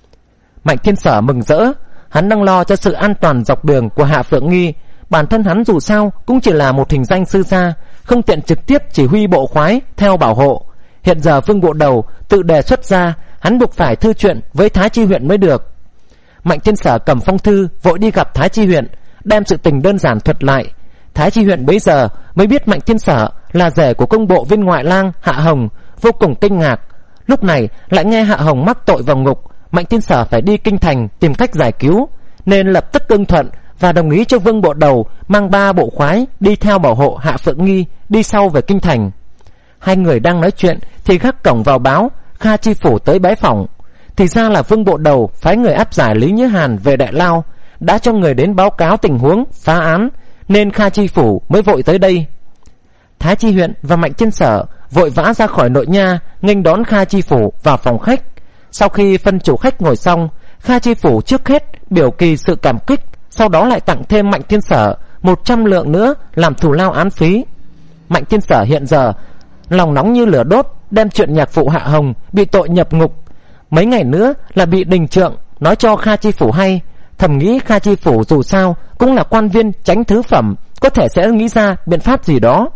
Mạnh Thiên Sở mừng rỡ, hắn đang lo cho sự an toàn dọc đường của Hạ Phượng Nghi. Bản thân hắn dù sao cũng chỉ là một hình danh sư gia, không tiện trực tiếp chỉ huy bộ khoái theo bảo hộ. Hiện giờ Vương Bộ Đầu tự đề xuất ra, hắn buộc phải thư chuyện với Thái Chi huyện mới được. Mạnh Thiên Sở cầm phong thư vội đi gặp Thái Chi huyện, đem sự tình đơn giản thuật lại. Thái Chi huyện bấy giờ mới biết Mạnh Thiên Sở là rể của công bộ viên ngoại lang Hạ Hồng, vô cùng kinh ngạc. Lúc này lại nghe Hạ Hồng mắc tội vào ngục, Mạnh Thiên Sở phải đi kinh thành tìm cách giải cứu, nên lập tức ưng thuận và đồng ý cho Vương Bộ Đầu mang ba bộ khoái đi theo bảo hộ Hạ Phượng Nghi đi sau về kinh thành. Hai người đang nói chuyện thì gác cổng vào báo Kha Chi phủ tới bái phỏng. Thì ra là Vương Bộ Đầu phái người áp giải Lý Như Hàn về Đại Lao, đã cho người đến báo cáo tình huống phá án, nên Kha Chi phủ mới vội tới đây. Thái Chi huyện và Mạnh Thiên Sở vội vã ra khỏi nội nha, nghênh đón Kha Chi phủ vào phòng khách. Sau khi phân chủ khách ngồi xong, Kha Chi phủ trước hết biểu kỳ sự cảm kích, sau đó lại tặng thêm Mạnh Thiên Sở một trăm lượng nữa làm thù lao án phí. Mạnh Thiên Sở hiện giờ lòng nóng như lửa đốt, đem chuyện nhạc phụ Hạ Hồng bị tội nhập ngục, mấy ngày nữa là bị đình trượng, nói cho Kha Chi phủ hay. Thầm nghĩ Kha Chi phủ dù sao cũng là quan viên chánh thứ phẩm, có thể sẽ nghĩ ra biện pháp gì đó.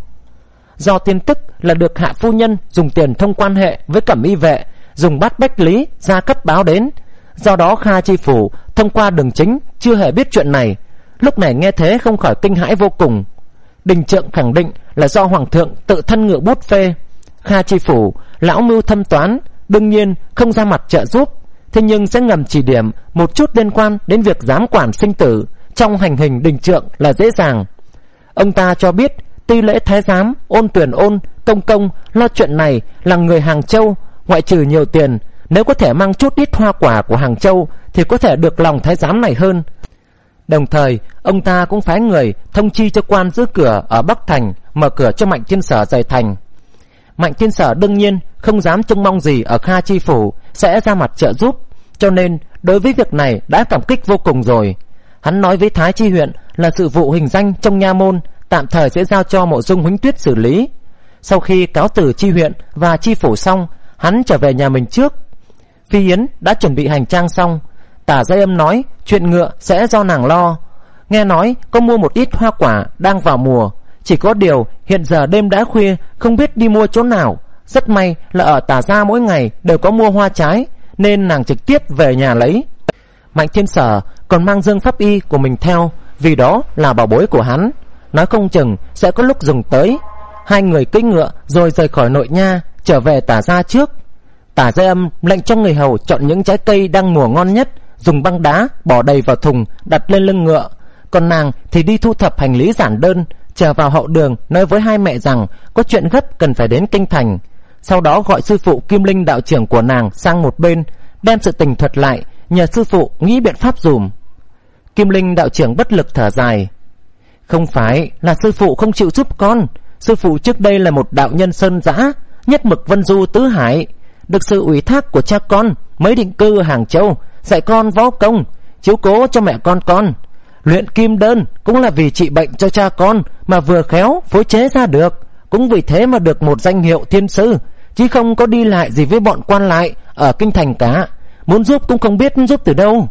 Do tin tức là được Hạ phu nhân dùng tiền thông quan hệ với Cẩm Y vệ, dùng bát bách lý ra cấp báo đến, do đó Kha Chi phủ thông qua đường chính chưa hề biết chuyện này. Lúc này nghe thế không khỏi kinh hãi vô cùng. Đình trượng khẳng định là do hoàng thượng tự thân ngự bút phê. Kha Chi phủ lão mưu thâm toán, đương nhiên không ra mặt trợ giúp, thế nhưng sẽ ngầm chỉ điểm một chút liên quan đến việc giám quản sinh tử trong hành hình đình trượng là dễ dàng. Ông ta cho biết Ti lễ thái giám Ôn Tuyển Ôn công công lo chuyện này là người Hàng Châu, ngoại trừ nhiều tiền, nếu có thể mang chút ít hoa quả của Hàng Châu thì có thể được lòng thái giám này hơn. Đồng thời ông ta cũng phái người thông chi cho quan giữ cửa ở Bắc Thành mở cửa cho Mạnh Thiên Sở rời thành. Mạnh Thiên Sở đương nhiên không dám trông mong gì ở Kha Chi phủ sẽ ra mặt trợ giúp, cho nên đối với việc này đã cảm kích vô cùng rồi. Hắn nói với Thái Chi huyện là sự vụ hình danh trong nha môn tạm thời sẽ giao cho Mộ Dung Huỳnh Tuyết xử lý. Sau khi cáo từ Chi huyện và Chi phủ xong, hắn trở về nhà mình trước. Phi Yến đã chuẩn bị hành trang xong. Tả Giai Âm nói chuyện ngựa sẽ do nàng lo. Nghe nói có mua một ít hoa quả đang vào mùa, chỉ có điều hiện giờ đêm đã khuya, không biết đi mua chỗ nào. Rất may là ở Tả gia mỗi ngày đều có mua hoa trái, nên nàng trực tiếp về nhà lấy. Mạnh Thiên Sở còn mang dương pháp y của mình theo, vì đó là bảo bối của hắn, nói không chừng sẽ có lúc dùng tới. Hai người cưỡi ngựa rồi rời khỏi nội nha, trở về Tả gia trước. Tả Giai Âm lệnh cho người hầu chọn những trái cây đang mùa ngon nhất, dùng băng đá bỏ đầy vào thùng đặt lên lưng ngựa. Còn nàng thì đi thu thập hành lý giản đơn, trở vào hậu đường nói với hai mẹ rằng có chuyện gấp cần phải đến kinh thành. Sau đó gọi sư phụ Kim Linh đạo trưởng của nàng sang một bên, đem sự tình thuật lại, nhờ sư phụ nghĩ biện pháp dùm. Kim Linh đạo trưởng bất lực thở dài. Không phải là sư phụ không chịu giúp con, sư phụ trước đây là một đạo nhân sơn dã, nhất mực vân du tứ hải, được sự ủy thác của cha con mới định cư ở Hàng Châu, dạy con võ công, chiếu cố cho mẹ con con. Luyện kim đơn cũng là vì trị bệnh cho cha con mà vừa khéo phối chế ra được, cũng vì thế mà được một danh hiệu thiên sư, chứ không có đi lại gì với bọn quan lại ở kinh thành cả. Muốn giúp cũng không biết giúp từ đâu.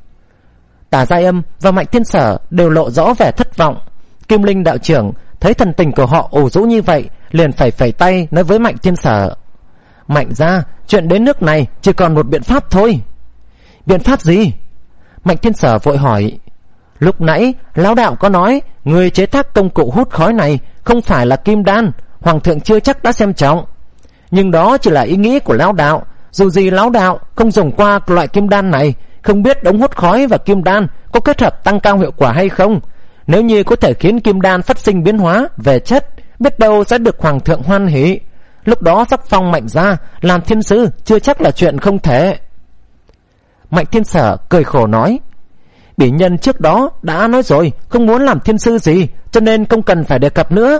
Tả Giai Âm và Mạnh Thiên Sở đều lộ rõ vẻ thất vọng. Kim Linh đạo trưởng thấy thần tình của họ ủ rũ như vậy, liền phải phẩy tay nói với Mạnh Thiên Sở: Mạnh gia, chuyện đến nước này chỉ còn một biện pháp thôi. Biện pháp gì? Mạnh Thiên Sở vội hỏi. Lúc nãy lão đạo có nói người chế tác công cụ hút khói này không phải là kim đan, hoàng thượng chưa chắc đã xem trọng. Nhưng đó chỉ là ý nghĩ của lão đạo, dù gì lão đạo không dùng qua loại kim đan này, không biết đống hút khói và kim đan có kết hợp tăng cao hiệu quả hay không. Nếu như có thể khiến kim đan phát sinh biến hóa về chất, biết đâu sẽ được hoàng thượng hoan hỉ. Lúc đó sắc phong Mạnh gia làm thiên sư chưa chắc là chuyện không thể. Mạnh Thiên Sở cười khổ nói: Bỉ nhân trước đó đã nói rồi không muốn làm thiên sư gì, cho nên không cần phải đề cập nữa.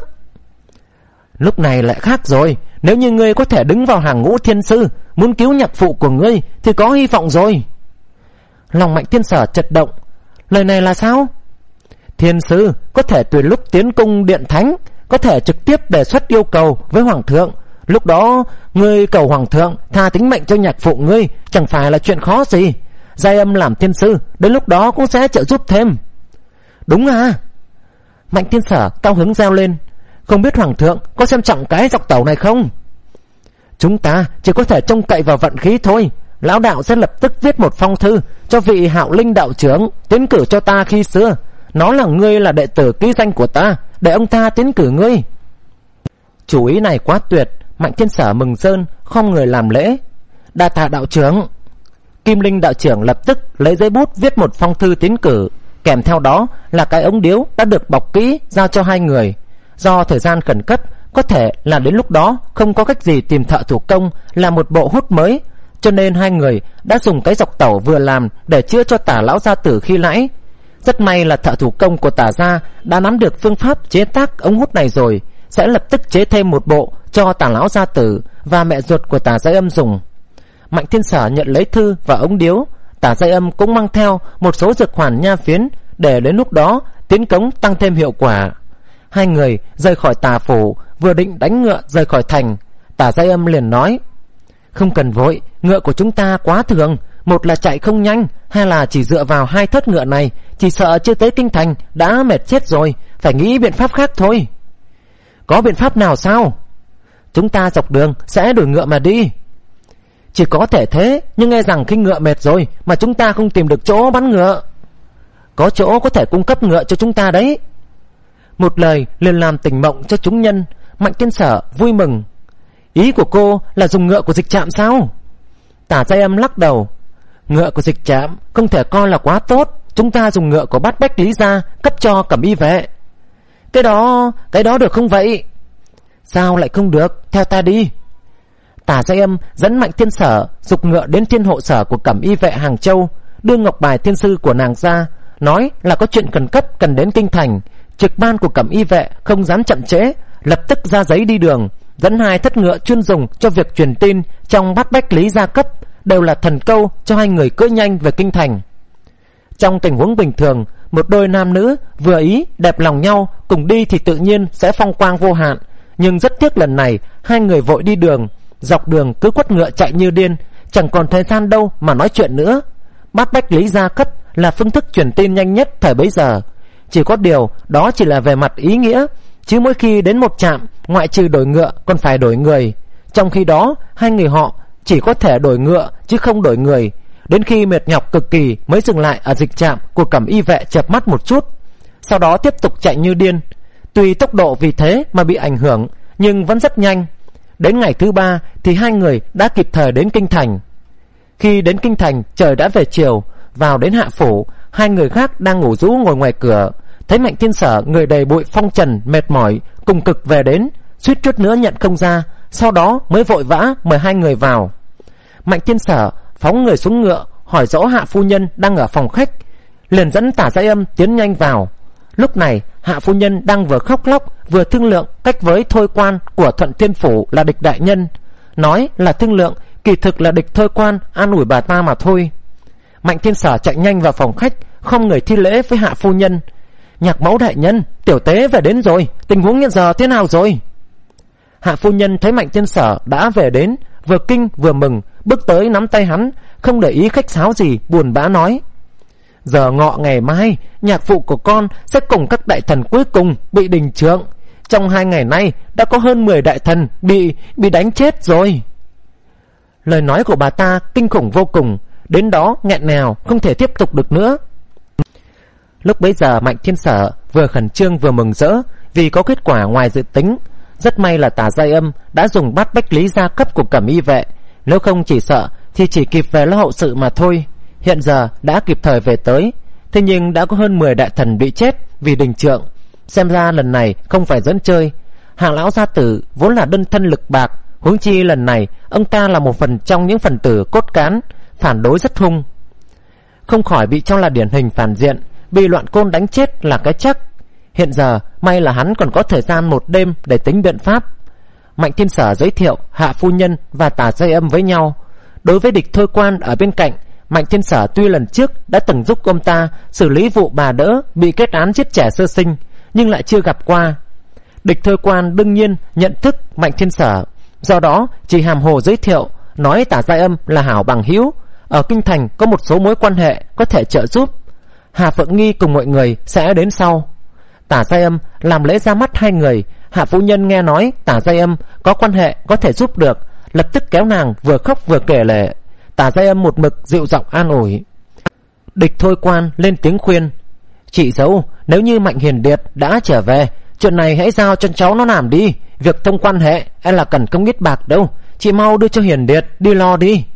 Lúc này lại khác rồi. Nếu như ngươi có thể đứng vào hàng ngũ thiên sư, muốn cứu nhạc phụ của ngươi thì có hy vọng rồi. Lòng Mạnh Thiên Sở chật động. Lời này là sao? Thiên sư có thể tùy lúc tiến cung điện thánh, có thể trực tiếp đề xuất yêu cầu với hoàng thượng. Lúc đó ngươi cầu hoàng thượng tha tính mệnh cho nhạc phụ ngươi chẳng phải là chuyện khó gì. Giai Âm làm thiên sư đến lúc đó cũng sẽ trợ giúp thêm. Đúng à? Mạnh Thiên Sở cao hứng reo lên. Không biết hoàng thượng có xem trọng cái dọc tàu này không? Chúng ta chỉ có thể trông cậy vào vận khí thôi. Lão đạo sẽ lập tức viết một phong thư cho vị Hạo Linh đạo trưởng tiến cử cho ta khi xưa, nói là ngươi là đệ tử ký danh của ta, để ông ta tiến cử ngươi. Chủ ý này quá tuyệt. Mạnh Thiên Sở mừng rơn khom người làm lễ. Đa tạ đạo trưởng. Kim Linh đạo trưởng lập tức lấy giấy bút viết một phong thư tiến cử, kèm theo đó là cái ống điếu đã được bọc kỹ giao cho hai người. Do thời gian khẩn cấp, có thể là đến lúc đó không có cách gì tìm thợ thủ công làm một bộ hút mới, cho nên hai người đã dùng cái dọc tẩu vừa làm để chữa cho Tả lão gia tử khi nãy. Rất may là thợ thủ công của Tả gia đã nắm được phương pháp chế tác ống hút này rồi, sẽ lập tức chế thêm một bộ cho Tả lão gia tử và mẹ ruột của Tả Giai Âm dùng. Mạnh Thiên Sở nhận lấy thư và ống điếu. Tả Giai Âm cũng mang theo một số dược hoàn nha phiến để đến lúc đó tiến cống tăng thêm hiệu quả. Hai người rời khỏi Tả phủ, vừa định đánh ngựa rời khỏi thành, Tả Giai Âm liền nói: Không cần vội, ngựa của chúng ta quá thường, một là chạy không nhanh, hai là chỉ dựa vào hai thớt ngựa này, chỉ sợ chưa tới kinh thành đã mệt chết rồi, phải nghĩ biện pháp khác thôi. Có biện pháp nào sao? Chúng ta dọc đường sẽ đổi ngựa mà đi. Chỉ có thể thế, nhưng nghe rằng khi ngựa mệt rồi mà chúng ta không tìm được chỗ bắn ngựa. Có chỗ có thể cung cấp ngựa cho chúng ta đấy. Một lời liền làm tỉnh mộng cho chúng nhân. Mạnh Thiên Sở vui mừng. Ý của cô là dùng ngựa của Dịch Trạm sao? Tả Giai Âm lắc đầu. Ngựa của Dịch Trạm không thể coi là quá tốt. Chúng ta dùng ngựa của Bát Bách Lý gia cấp cho Cẩm Y vệ. Cái đó, cái đó được không vậy? Sao lại không được? Theo ta đi. Tả Giai Âm dẫn Mạnh Thiên Sở dục ngựa đến thiên hộ sở của Cẩm Y vệ Hàng Châu, đưa ngọc bài thiên sư của nàng ra, nói là có chuyện khẩn cấp cần đến kinh thành. Trực ban của Cẩm Y vệ không dám chậm trễ, lập tức ra giấy đi đường, dẫn hai thất ngựa chuyên dùng cho việc truyền tin trong Bát Bách Lý gia cấp, đều là thần câu cho hai người cưỡi nhanh về kinh thành. Trong tình huống bình thường, một đôi nam nữ vừa ý đẹp lòng nhau cùng đi thì tự nhiên sẽ phong quang vô hạn, nhưng rất tiếc lần này hai người vội đi đường, dọc đường cứ quất ngựa chạy như điên, chẳng còn thời gian đâu mà nói chuyện nữa. Bát Bách Lý gia cấp là phương thức truyền tin nhanh nhất thời bấy giờ. Chỉ có điều đó chỉ là về mặt ý nghĩa, chứ mỗi khi đến một trạm, ngoại trừ đổi ngựa còn phải đổi người. Trong khi đó hai người họ chỉ có thể đổi ngựa chứ không đổi người. Đến khi mệt nhọc cực kỳ mới dừng lại ở dịch trạm của Cẩm Y vệ chợp mắt một chút, sau đó tiếp tục chạy như điên. Tuy tốc độ vì thế mà bị ảnh hưởng, nhưng vẫn rất nhanh. Đến ngày thứ ba thì hai người đã kịp thời đến kinh thành. Khi đến kinh thành trời đã về chiều. Vào đến hạ phủ, hai người khác đang ngủ rũ ngồi ngoài cửa, thấy Mạnh Thiên Sở người đầy bụi phong trần mệt mỏi cùng cực về đến, suýt chút nữa nhận không ra, sau đó mới vội vã mời hai người vào. Mạnh Thiên Sở phóng người xuống ngựa, hỏi rõ Hạ phu nhân đang ở phòng khách, liền dẫn Tả Giai Âm tiến nhanh vào. Lúc này Hạ phu nhân đang vừa khóc lóc vừa thương lượng cách với thôi quan của Thuận Thiên phủ là địch đại nhân, nói là thương lượng, kỳ thực là địch thôi quan an ủi bà ta mà thôi. Mạnh Thiên Sở chạy nhanh vào phòng khách, không người thi lễ với Hạ phu nhân. Nhạc mẫu đại nhân, tiểu tế về đến rồi, tình huống hiện giờ thế nào rồi? Hạ phu nhân thấy Mạnh Thiên Sở đã về đến, vừa kinh vừa mừng, bước tới nắm tay hắn, không để ý khách sáo gì, buồn bã nói: Giờ ngọ ngày mai, nhạc phụ của con sẽ cùng các đại thần cuối cùng bị đình trượng. Trong hai ngày nay đã có hơn mười đại thần bị bị đánh chết rồi. Lời nói của bà ta kinh khủng vô cùng, đến đó nghẹn ngào không thể tiếp tục được nữa. Lúc bấy giờ Mạnh Thiên Sở vừa khẩn trương vừa mừng rỡ vì có kết quả ngoài dự tính. Rất may là Tả Giai Âm đã dùng Bát Bách Lý gia cấp của Cẩm Y vệ, nếu không chỉ sợ thì chỉ kịp về lo hậu sự mà thôi. hiện giờ đã kịp thời về tới. Thế nhưng đã có hơn mười đại thần bị chết vì đình trượng. Xem ra lần này không phải dẫn chơi. Hạng lão gia tử vốn là đơn thân lực bạc, huống chi lần này ông ta là một phần trong những phần tử cốt cán, phản đối rất hung, không khỏi bị cho là điển hình phản diện, bị Loạn Côn đánh chết là cái chắc. Hiện giờ may là hắn còn có thời gian một đêm để tính biện pháp. Mạnh Thiên Sở giới thiệu Hạ phu nhân và Tả Dây Âm với nhau. Đối với Địch Thôi Quan ở bên cạnh, Mạnh Thiên Sở tuy lần trước đã từng giúp ông ta xử lý vụ bà đỡ bị kết án giết trẻ sơ sinh, nhưng lại chưa gặp qua. Địch Thôi Quan đương nhiên nhận thức Mạnh Thiên Sở, do đó chỉ hàm hồ giới thiệu, nói Tả Dây Âm là hảo bằng hữu, ở kinh thành có một số mối quan hệ có thể trợ giúp. Hà Phượng Nghi cùng mọi người sẽ đến sau. Tả Dây Âm làm lễ ra mắt hai người. Hạ phu nhân nghe nói Tả Dây Âm có quan hệ có thể giúp được, lập tức kéo nàng vừa khóc vừa kể lể. Tả Dây Âm một mực dịu giọng an ủi. Địch Thôi Quan lên tiếng khuyên: chị dâu, nếu như Mạnh Hiền Điệt đã trở về, chuyện này hãy giao cho cháu nó làm đi. Việc thông quan hệ e là cần không ít bạc đâu, chị mau đưa cho Hiền Điệt đi lo đi.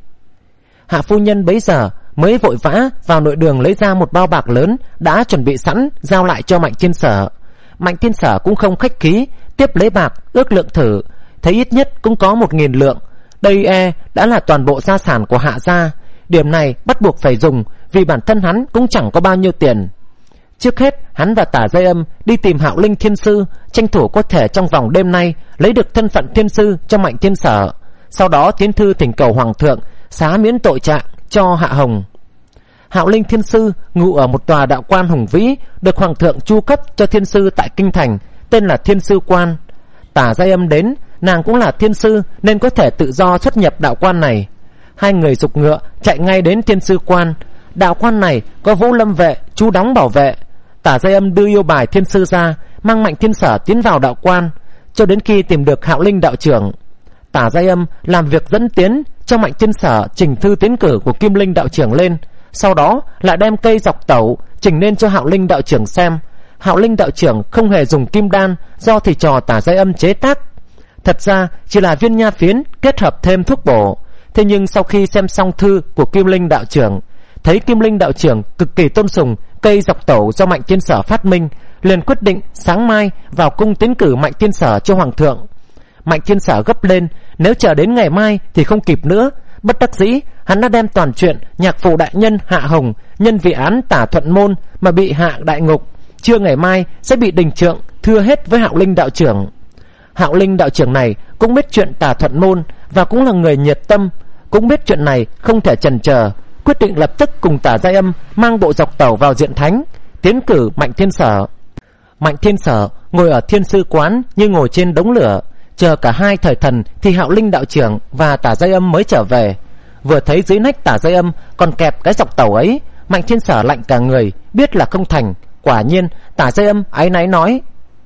Hạ phu nhân bấy giờ mới vội vã vào nội đường lấy ra một bao bạc lớn đã chuẩn bị sẵn, giao lại cho Mạnh Thiên Sở. Mạnh Thiên Sở cũng không khách khí, tiếp lấy bạc ước lượng thử, thấy ít nhất cũng có một nghìn lượng. Đây e đã là toàn bộ gia sản của Hạ gia. Điểm này bắt buộc phải dùng, vì bản thân hắn cũng chẳng có bao nhiêu tiền. Trước hết hắn và Tả Dây Âm đi tìm Hạo Linh Thiên Sư, tranh thủ có thể trong vòng đêm nay lấy được thân phận thiên sư cho Mạnh Thiên Sở. Sau đó tiến thư thỉnh cầu hoàng thượng xá miễn tội trạng cho Hạ Hồng. Hạo Linh Thiên Sư ngụ ở một tòa đạo quan hùng vĩ, được hoàng thượng chu cấp cho thiên sư tại kinh thành, tên là Thiên Sư Quan. Tả Dây Âm đến, nàng cũng là thiên sư nên có thể tự do xuất nhập đạo quan này. Hai người giục ngựa chạy ngay đến Thiên Sư Quan. Đạo quan này có Vũ Lâm vệ chú đóng bảo vệ. Tả Dây Âm đưa yêu bài thiên sư ra, mang Mạnh Thiên Sở tiến vào đạo quan, cho đến khi tìm được Hạo Linh đạo trưởng. Tả Dây Âm làm việc dẫn tiến, cho Mạnh Thiên Sở trình thư tiến cử của Kim Linh đạo trưởng lên, sau đó lại đem cây dọc tẩu trình lên cho Hạo Linh đạo trưởng xem. Hạo Linh đạo trưởng không hề dùng kim đan, do thầy trò Tả Dây Âm chế tác. Thật ra chỉ là viên nha phiến kết hợp thêm thuốc bổ. Thế nhưng sau khi xem xong thư của Kim Linh đạo trưởng, thấy Kim Linh đạo trưởng cực kỳ tôn sùng cây dọc tẩu do Mạnh Thiên Sở phát minh, liền quyết định sáng mai vào cung tiến cử Mạnh Thiên Sở cho hoàng thượng. Mạnh Thiên Sở gấp lên, nếu chờ đến ngày mai thì không kịp nữa. Bất đắc dĩ, hắn đã đem toàn chuyện nhạc phụ đại nhân Hạ Hồng nhân vì án Tả Thuận Môn mà bị hạ đại ngục, trưa ngày mai sẽ bị đình trượng, thưa hết với Hạo Linh đạo trưởng. Hạo Linh đạo trưởng này cũng biết chuyện Tả Thuận Môn và cũng là người nhiệt tâm, cũng biết chuyện này không thể chần chờ, quyết định lập tức cùng Tả Dây Âm mang bộ dọc tẩu vào diện thánh, tiến cử Mạnh Thiên Sở. Mạnh Thiên Sở ngồi ở Thiên Sư Quán như ngồi trên đống lửa, chờ cả hai thời thần thì Hạo Linh đạo trưởng và Tả Dây Âm mới trở về. Vừa thấy dưới nách Tả Dây Âm còn kẹp cái dọc tẩu ấy, Mạnh Thiên Sở lạnh cả người, biết là không thành. Quả nhiên Tả Dây Âm áy náy nói: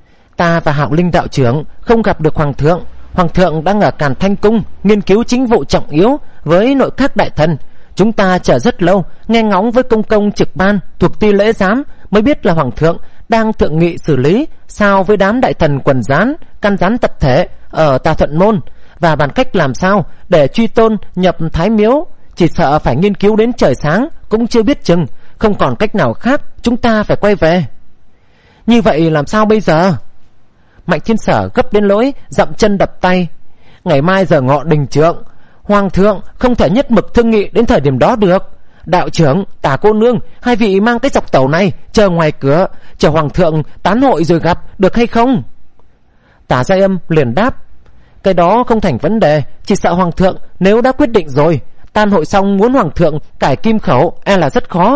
ta và Hạo Linh đạo trưởng không gặp được hoàng thượng. Hoàng thượng đang ở Càn Thanh Cung nghiên cứu chính vụ trọng yếu với nội các đại thần. Chúng ta chờ rất lâu, nghe ngóng với công công trực ban thuộc ty lễ giám, mới biết là hoàng thượng đang thượng nghị xử lý sao với đám đại thần quần gián, căn gián tập thể ở Tà Thuận Môn, và bàn cách làm sao để truy tôn nhập Thái Miếu. Chỉ sợ phải nghiên cứu đến trời sáng cũng chưa biết chừng. Không còn cách nào khác, chúng ta phải quay về. Như vậy làm sao bây giờ? Mạnh Thiên Sở gấp đến lỗi dậm chân đập tay. Ngày mai giờ ngọ đình trượng, hoàng thượng không thể nhất mực thương nghị đến thời điểm đó được. Đạo trưởng, Tả cô nương, hai vị mang cái dọc tàu này chờ ngoài cửa, chờ hoàng thượng tán hội rồi gặp, được hay không? Tả Dây Âm liền đáp: cái đó không thành vấn đề, chỉ sợ hoàng thượng nếu đã quyết định rồi, tan hội xong muốn hoàng thượng cải kim khẩu e là rất khó.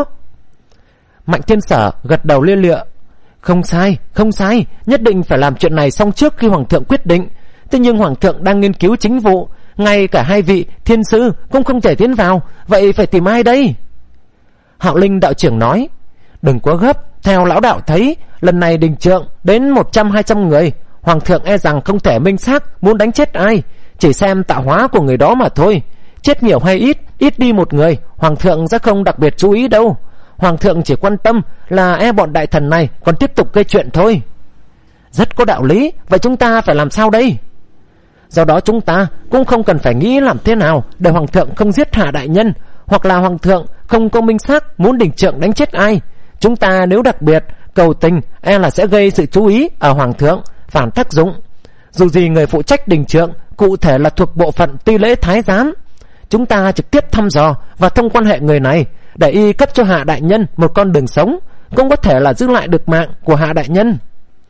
Mạnh Thiên Sở gật đầu lia lịa: không sai, không sai, nhất định phải làm chuyện này xong trước khi hoàng thượng quyết định. Thế nhưng hoàng thượng đang nghiên cứu chính vụ, ngay cả hai vị thiên sư cũng không thể tiến vào, vậy phải tìm ai đây? Hạo Linh đạo trưởng nói: đừng quá gấp, theo lão đạo thấy lần này đình trượng đến một trăm hai trăm người, hoàng thượng e rằng không thể minh xác muốn đánh chết ai, chỉ xem tạo hóa của người đó mà thôi. Chết nhiều hay ít, ít đi một người, hoàng thượng sẽ không đặc biệt chú ý đâu. Hoàng thượng chỉ quan tâm là e bọn đại thần này còn tiếp tục gây chuyện thôi. Rất có đạo lý, vậy chúng ta phải làm sao đây? Do đó chúng ta cũng không cần phải nghĩ làm thế nào để hoàng thượng không giết Hạ đại nhân, hoặc là hoàng thượng không có minh xác muốn đình trượng đánh chết ai. Chúng ta nếu đặc biệt cầu tình e là sẽ gây sự chú ý ở hoàng thượng, phản tác dụng. Dù gì người phụ trách đình trượng cụ thể là thuộc bộ phận ti lễ thái giám. Chúng ta trực tiếp thăm dò và thông quan hệ người này để y cấp cho Hạ đại nhân một con đường sống, cũng có thể là giữ lại được mạng của Hạ đại nhân.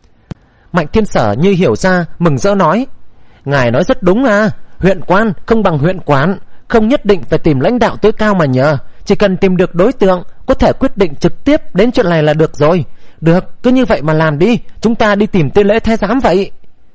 Mạnh Thiên Sở như hiểu ra, mừng rỡ nói: ngài nói rất đúng à, huyện quan không bằng huyện quán, không nhất định phải tìm lãnh đạo tối cao mà nhờ, chỉ cần tìm được đối tượng có thể quyết định trực tiếp đến chuyện này là được rồi. Được, cứ như vậy mà làm đi, chúng ta đi tìm ti lễ thái giám vậy.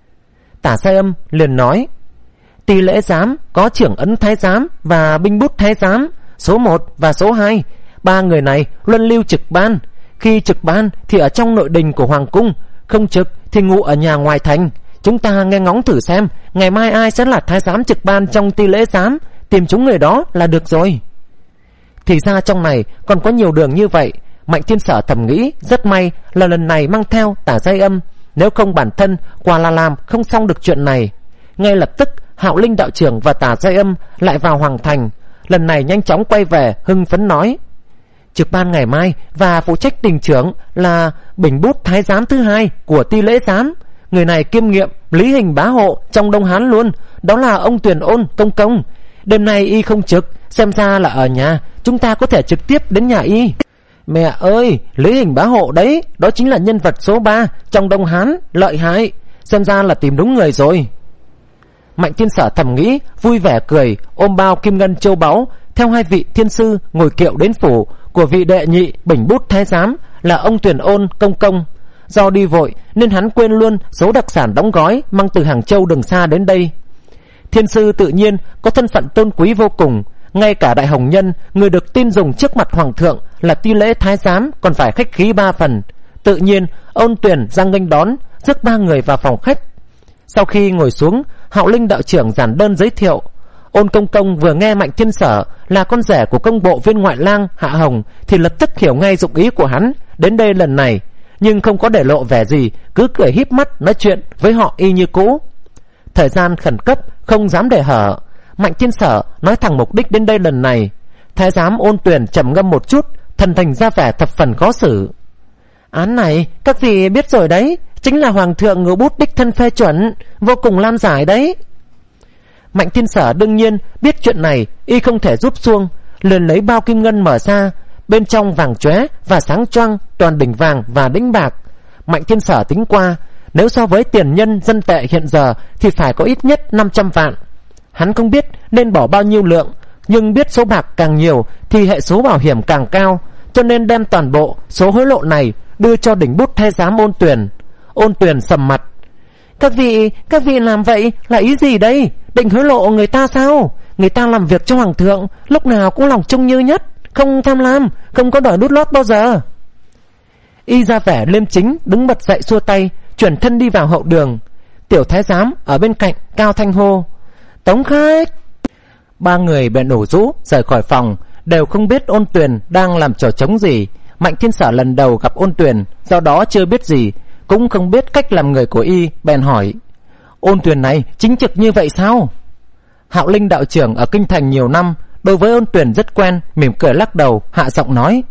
Tả Sai Âm liền nói: ti lễ giám có trưởng ấn thái giám và binh bút thái giám, số một và số hai. Ba người này luân lưu trực ban. Khi trực ban thì ở trong nội đình của hoàng cung, không trực thì ngủ ở nhà ngoài thành. Chúng ta nghe ngóng thử xem ngày mai ai sẽ là thái giám trực ban trong ti lễ giám, tìm chúng người đó là được rồi. Thì ra trong này còn có nhiều đường như vậy. Mạnh Thiên Sở thầm nghĩ rất may là lần này mang theo Tả Sai Âm, nếu không bản thân quả là làm không xong được chuyện này. Ngay lập tức Hạo Linh đạo trưởng và Tả Sai Âm lại vào hoàng thành. Lần này nhanh chóng quay về hưng phấn nói: trực ban ngày mai và phụ trách đình trưởng là bình bút thái giám thứ hai của ti lễ giám. Người này kiêm nghiệm lý hình bá hộ trong Đông Hán luôn, đó là ông Tuyền Ôn công công. Đêm nay y không trực, xem ra là ở nhà, chúng ta có thể trực tiếp đến nhà y. Mẹ ơi, lý hình bá hộ đấy, đó chính là nhân vật số ba trong Đông Hán, lợi hại. Xem ra là tìm đúng người rồi. Mạnh Thiên Sở thầm nghĩ, vui vẻ cười, ôm bao kim ngân châu báu, theo hai vị thiên sư ngồi kiệu đến phủ của vị đệ nhị bình bút thái giám là ông Tuyền Ôn công công. Do đi vội nên hắn quên luôn số đặc sản đóng gói mang từ Hàng Châu đường xa đến đây. Thiên sư tự nhiên có thân phận tôn quý vô cùng, ngay cả Đại Hồng Nhân, người được tin dùng trước mặt hoàng thượng là ti lễ thái giám, còn phải khách khí ba phần. Tự nhiên Ôn Tuyền ra nghênh đón, rước ba người vào phòng khách. Sau khi ngồi xuống, Hạo Linh đạo trưởng giản đơn giới thiệu. Ôn công công vừa nghe Mạnh Thiên Sở là con rể của công bộ viên ngoại lang Hạ Hồng thì lập tức hiểu ngay dụng ý của hắn đến đây lần này, nhưng không có để lộ vẻ gì, cứ cười híp mắt nói chuyện với họ y như cũ. Thời gian khẩn cấp không dám để hở, Mạnh Thiên Sở nói thẳng mục đích đến đây lần này. Thái giám Ôn Tuyền trầm ngâm một chút, thần thành ra vẻ thập phần khó xử. Án này các vị biết rồi đấy, chính là hoàng thượng ngự bút đích thân phê chuẩn, vô cùng lan giải đấy. Mạnh Thiên Sở đương nhiên biết chuyện này y không thể giúp xuông, liền lấy bao kim ngân mở ra, bên trong vàng chóe và sáng choang, toàn đỉnh vàng và đĩnh bạc. Mạnh Thiên Sở tính qua, nếu so với tiền nhân dân tệ hiện giờ thì phải có ít nhất năm trăm vạn. Hắn không biết nên bỏ bao nhiêu lượng, nhưng biết số bạc càng nhiều thì hệ số bảo hiểm càng cao, cho nên đem toàn bộ số hối lộ này đưa cho đỉnh bút thái giám Ôn Tuyền. Ôn Tuyền sầm mặt. Các vị, các vị làm vậy là ý gì đây? Định hối lộ người ta sao? Người ta làm việc cho hoàng thượng lúc nào cũng lòng trung như nhất, không tham lam, không có đòi đút lót bao giờ. Y ra vẻ liêm chính, đứng bật dậy xua tay, chuyển thân đi vào hậu đường. Tiểu thái giám ở bên cạnh cao thanh hô: Tống khách. Ba người bèn ủ rũ rời khỏi phòng, đều không biết Ôn Tuyền đang làm trò trống gì. Mạnh Thiên Sở lần đầu gặp Ôn Tuyền, do đó chưa biết gì, cũng không biết cách làm người của y, bèn hỏi: Ôn Tuyền này chính trực như vậy sao? Hạo Linh đạo trưởng ở kinh thành nhiều năm, đối với Ôn Tuyền rất quen, mỉm cười lắc đầu, hạ giọng nói: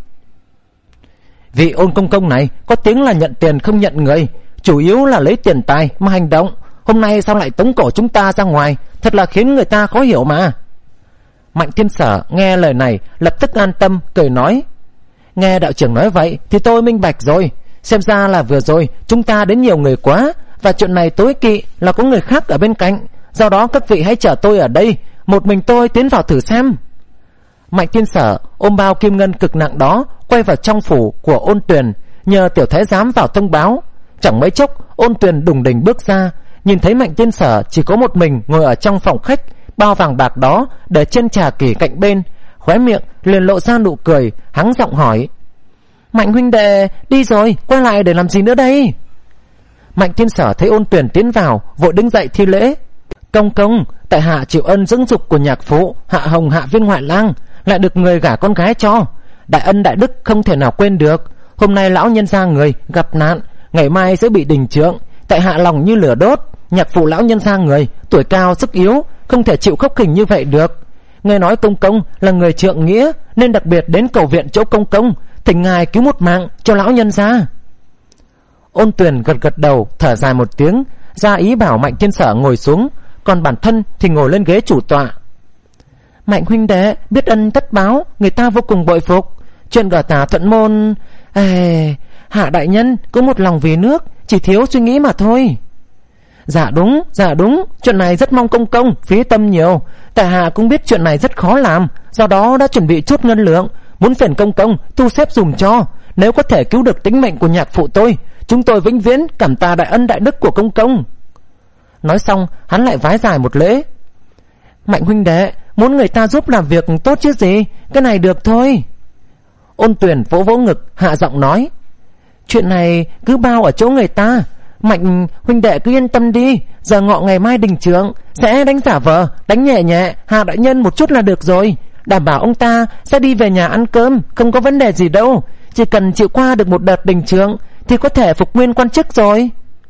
vị Ôn công công này có tiếng là nhận tiền không nhận người, chủ yếu là lấy tiền tài mà hành động. Hôm nay sao lại tống cổ chúng ta ra ngoài, thật là khiến người ta khó hiểu mà. Mạnh Thiên Sở nghe lời này lập tức an tâm, cười nói: nghe đạo trưởng nói vậy thì tôi minh bạch rồi. Xem ra là vừa rồi chúng ta đến nhiều người quá, và chuyện này tối kỵ là có người khác ở bên cạnh. Do đó các vị hãy chờ tôi ở đây, một mình tôi tiến vào thử xem. Mạnh Thiên Sở ôm bao kim ngân cực nặng đó, quay vào trong phủ của Ôn Tuyền, nhờ tiểu thái giám vào thông báo. Chẳng mấy chốc Ôn Tuyền đùng đỉnh bước ra, nhìn thấy Mạnh Thiên Sở chỉ có một mình ngồi ở trong phòng khách, bao vàng bạc đó để trên trà kỷ cạnh bên, khóe miệng liền lộ ra nụ cười, hắng giọng hỏi: Mạnh huynh đệ đi rồi, quay lại để làm gì nữa đây? Mạnh Thiên Sở thấy Ôn Tuyền tiến vào, vội đứng dậy thi lễ: công công, tại hạ chịu ân dưỡng dục của nhạc phụ Hạ Hồng Hạ viên ngoại lang, lại được người gả con gái cho, đại ân đại đức không thể nào quên được. Hôm nay lão nhân gia người gặp nạn, ngày mai sẽ bị đình trượng, tại hạ lòng như lửa đốt. Nhạc phụ lão nhân gia người tuổi cao sức yếu, không thể chịu khốc hình như vậy được. Nghe nói công công là người trượng nghĩa, nên đặc biệt đến cầu viện chỗ công công, thỉnh ngài cứu một mạng cho lão nhân gia. Ôn Tuyền gật gật đầu, thở dài một tiếng, ra ý bảo Mạnh Thiên Sở ngồi xuống, còn bản thân thì ngồi lên ghế chủ tọa. Mạnh huynh đệ biết ân tất báo, người ta vô cùng bội phục. Chuyện gả tả Thuận Môn, ê, Hạ đại nhân cũng một lòng vì nước, chỉ thiếu suy nghĩ mà thôi. Dạ đúng, dạ đúng, chuyện này rất mong công công phí tâm nhiều. Tại hạ cũng biết chuyện này rất khó làm, do đó đã chuẩn bị chút ngân lượng, muốn phiền công công thu xếp dùm cho. Nếu có thể cứu được tính mệnh của nhạc phụ tôi, chúng tôi vĩnh viễn cảm tạ đại ân đại đức của công công. Nói xong hắn lại vái dài một lễ. Mạnh huynh đệ muốn người ta giúp làm việc tốt chứ gì, cái này được thôi. Ôn Tuyền vỗ vỗ ngực, hạ giọng nói, chuyện này cứ bao ở chỗ người ta. Mạnh huynh đệ cứ yên tâm đi, giờ ngọ ngày mai đình trượng sẽ đánh giả vờ, đánh nhẹ nhẹ Hạ đại nhân một chút là được rồi. Đảm bảo ông ta sẽ đi về nhà ăn cơm, không có vấn đề gì đâu. Chỉ cần chịu qua được một đợt đình trượng thì có thể phục nguyên quan chức rồi.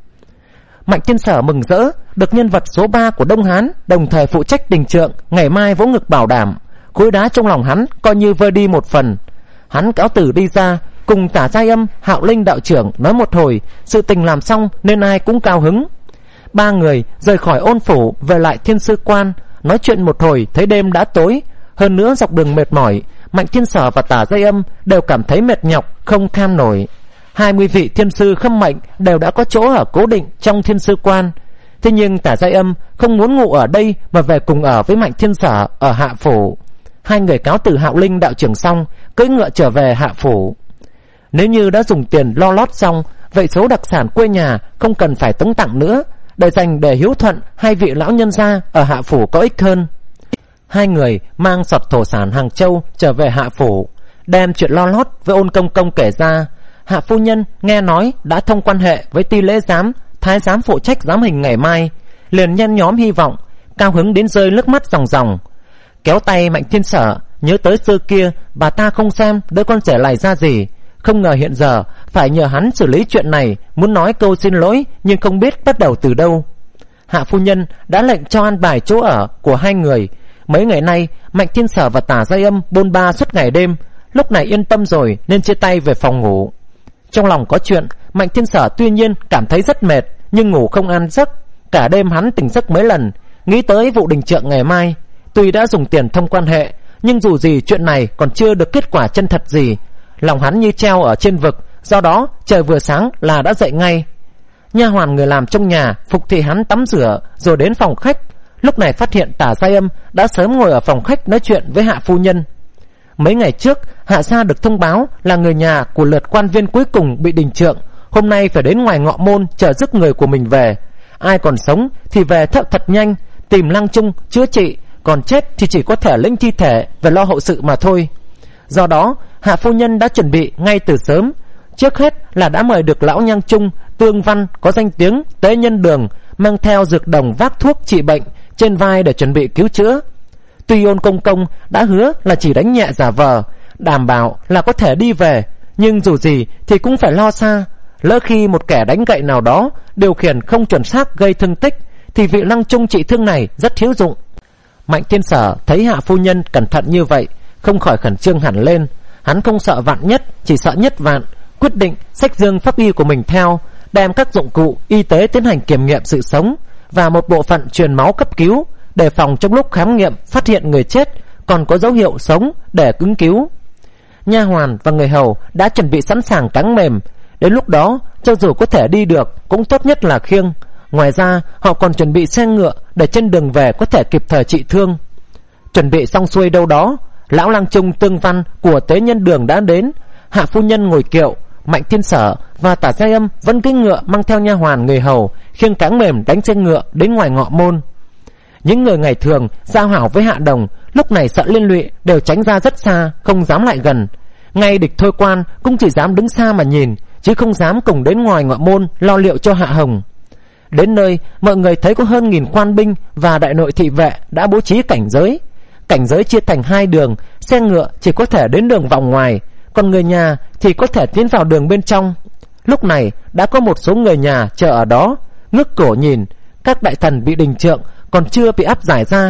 Mạnh Thiên Sở mừng rỡ được nhân vật số ba của Đông Hán đồng thời phụ trách đình trượng, ngày mai vỗ ngực bảo đảm. Khối đá trong lòng hắn coi như vơi đi một phần. Hắn cáo từ đi ra, cùng Tả Giai Âm, Hạo Linh đạo trưởng nói một hồi, sự tình làm xong nên ai cũng cao hứng. Ba người rời khỏi Ôn phủ về lại Thiên Sư Quan, nói chuyện một hồi thấy đêm đã tối. Hơn nữa dọc đường mệt mỏi, Mạnh Thiên Sở và Tả Giai Âm đều cảm thấy mệt nhọc, không tham nổi. Hai mươi vị thiên sư khâm mệnh đều đã có chỗ ở cố định trong Thiên Sư Quan. Thế nhưng Tả Giai Âm không muốn ngủ ở đây mà về cùng ở với Mạnh Thiên Sở ở Hạ phủ. Hai người cáo từ Hạo Linh đạo trưởng xong, cưỡi ngựa trở về Hạ phủ. Nếu như đã dùng tiền lo lót xong, vậy số đặc sản quê nhà không cần phải tống tặng nữa, để dành để hiếu thuận hai vị lão nhân gia ở Hạ phủ có ích hơn. Hai người mang sọt thổ sản Hàng Châu trở về Hạ phủ, đem chuyện lo lót với Ôn công công kể ra. Hạ phu nhân nghe nói đã thông quan hệ với Ti lễ giám, thái giám phụ trách giám hình ngày mai, liền nhen nhóm hy vọng, cao hứng đến rơi nước mắt ròng ròng. Kéo tay Mạnh Thiên Sở nhớ tới xưa kia bà ta không xem đứa con trẻ này ra gì, không ngờ hiện giờ phải nhờ hắn xử lý chuyện này, muốn nói câu xin lỗi nhưng không biết bắt đầu từ đâu. Hạ phu nhân đã lệnh cho an bài chỗ ở của hai người. Mấy ngày nay Mạnh Thiên Sở và Tả Giai Âm bôn ba suốt ngày đêm, lúc này yên tâm rồi nên chia tay về phòng ngủ. Trong lòng có chuyện, Mạnh Thiên Sở tuy nhiên cảm thấy rất mệt, nhưng ngủ không an giấc. Cả đêm hắn tỉnh giấc mấy lần, nghĩ tới vụ đình trượng ngày mai. Tuy đã dùng tiền thông quan hệ, nhưng dù gì chuyện này còn chưa được kết quả chân thật gì. Lòng hắn như treo ở trên vực, do đó trời vừa sáng là đã dậy ngay. Nha hoàn người làm trong nhà phục thị hắn tắm rửa rồi đến phòng khách. Lúc này phát hiện Tả Giai Âm đã sớm ngồi ở phòng khách nói chuyện với Hạ phu nhân. Mấy ngày trước Hạ gia được thông báo là người nhà của lượt quan viên cuối cùng bị đình trượng, hôm nay phải đến ngoài ngọ môn chờ rước người của mình về. Ai còn sống thì về thật thật nhanh, tìm Lăng Trung chữa trị, còn chết thì chỉ có thể lĩnh thi thể về lo hậu sự mà thôi. Do đó Hạ phu nhân đã chuẩn bị ngay từ sớm. Trước hết là đã mời được lão Nhang Trung, Tương Văn có danh tiếng Tế Nhân Đường, mang theo dược đồng vác thuốc trị bệnh trên vai để chuẩn bị cứu chữa. Tuy Ôn công công đã hứa là chỉ đánh nhẹ giả vờ, đảm bảo là có thể đi về, nhưng dù gì thì cũng phải lo xa. Lỡ khi một kẻ đánh gậy nào đó điều khiển không chuẩn xác gây thương tích, thì vị Lăng Trung trị thương này rất hữu dụng. Mạnh Thiên Sở thấy Hạ phu nhân cẩn thận như vậy, không khỏi khẩn trương hẳn lên. Hắn không sợ vạn nhất, chỉ sợ nhất vạn, quyết định xách dương pháp y của mình theo, đem các dụng cụ y tế tiến hành kiểm nghiệm sự sống và một bộ phận truyền máu cấp cứu, đề phòng trong lúc khám nghiệm phát hiện người chết còn có dấu hiệu sống để ứng cứu. Nha hoàn và người hầu đã chuẩn bị sẵn sàng cáng mềm, đến lúc đó cho dù có thể đi được cũng tốt nhất là khiêng. Ngoài ra họ còn chuẩn bị xe ngựa để trên đường về có thể kịp thời trị thương. Chuẩn bị xong xuôi đâu đó, lão Lăng Trung, Tương Văn của Tế Nhân Đường đã đến. Hạ phu nhân ngồi kiệu, Mạnh Thiên Sở và Tả Giai Âm vẫn cưỡi ngựa mang theo nha hoàn người hầu khiêng cáng mềm đánh xe ngựa đến ngoài ngọ môn. Những người ngày thường giao hảo với Hạ Đồng lúc này sợ liên lụy đều tránh ra rất xa, không dám lại gần. Ngay địch Thôi Quan cũng chỉ dám đứng xa mà nhìn, chứ không dám cùng đến ngoài ngọ môn lo liệu cho Hạ Hồng. Đến nơi mọi người thấy có hơn nghìn quan binh và đại nội thị vệ đã bố trí cảnh giới. Cảnh giới chia thành hai đường, xe ngựa chỉ có thể đến đường vòng ngoài, còn người nhà thì có thể tiến vào đường bên trong. Lúc này đã có một số người nhà chờ ở đó, ngước cổ nhìn. Các đại thần bị đình trượng còn chưa bị áp giải ra,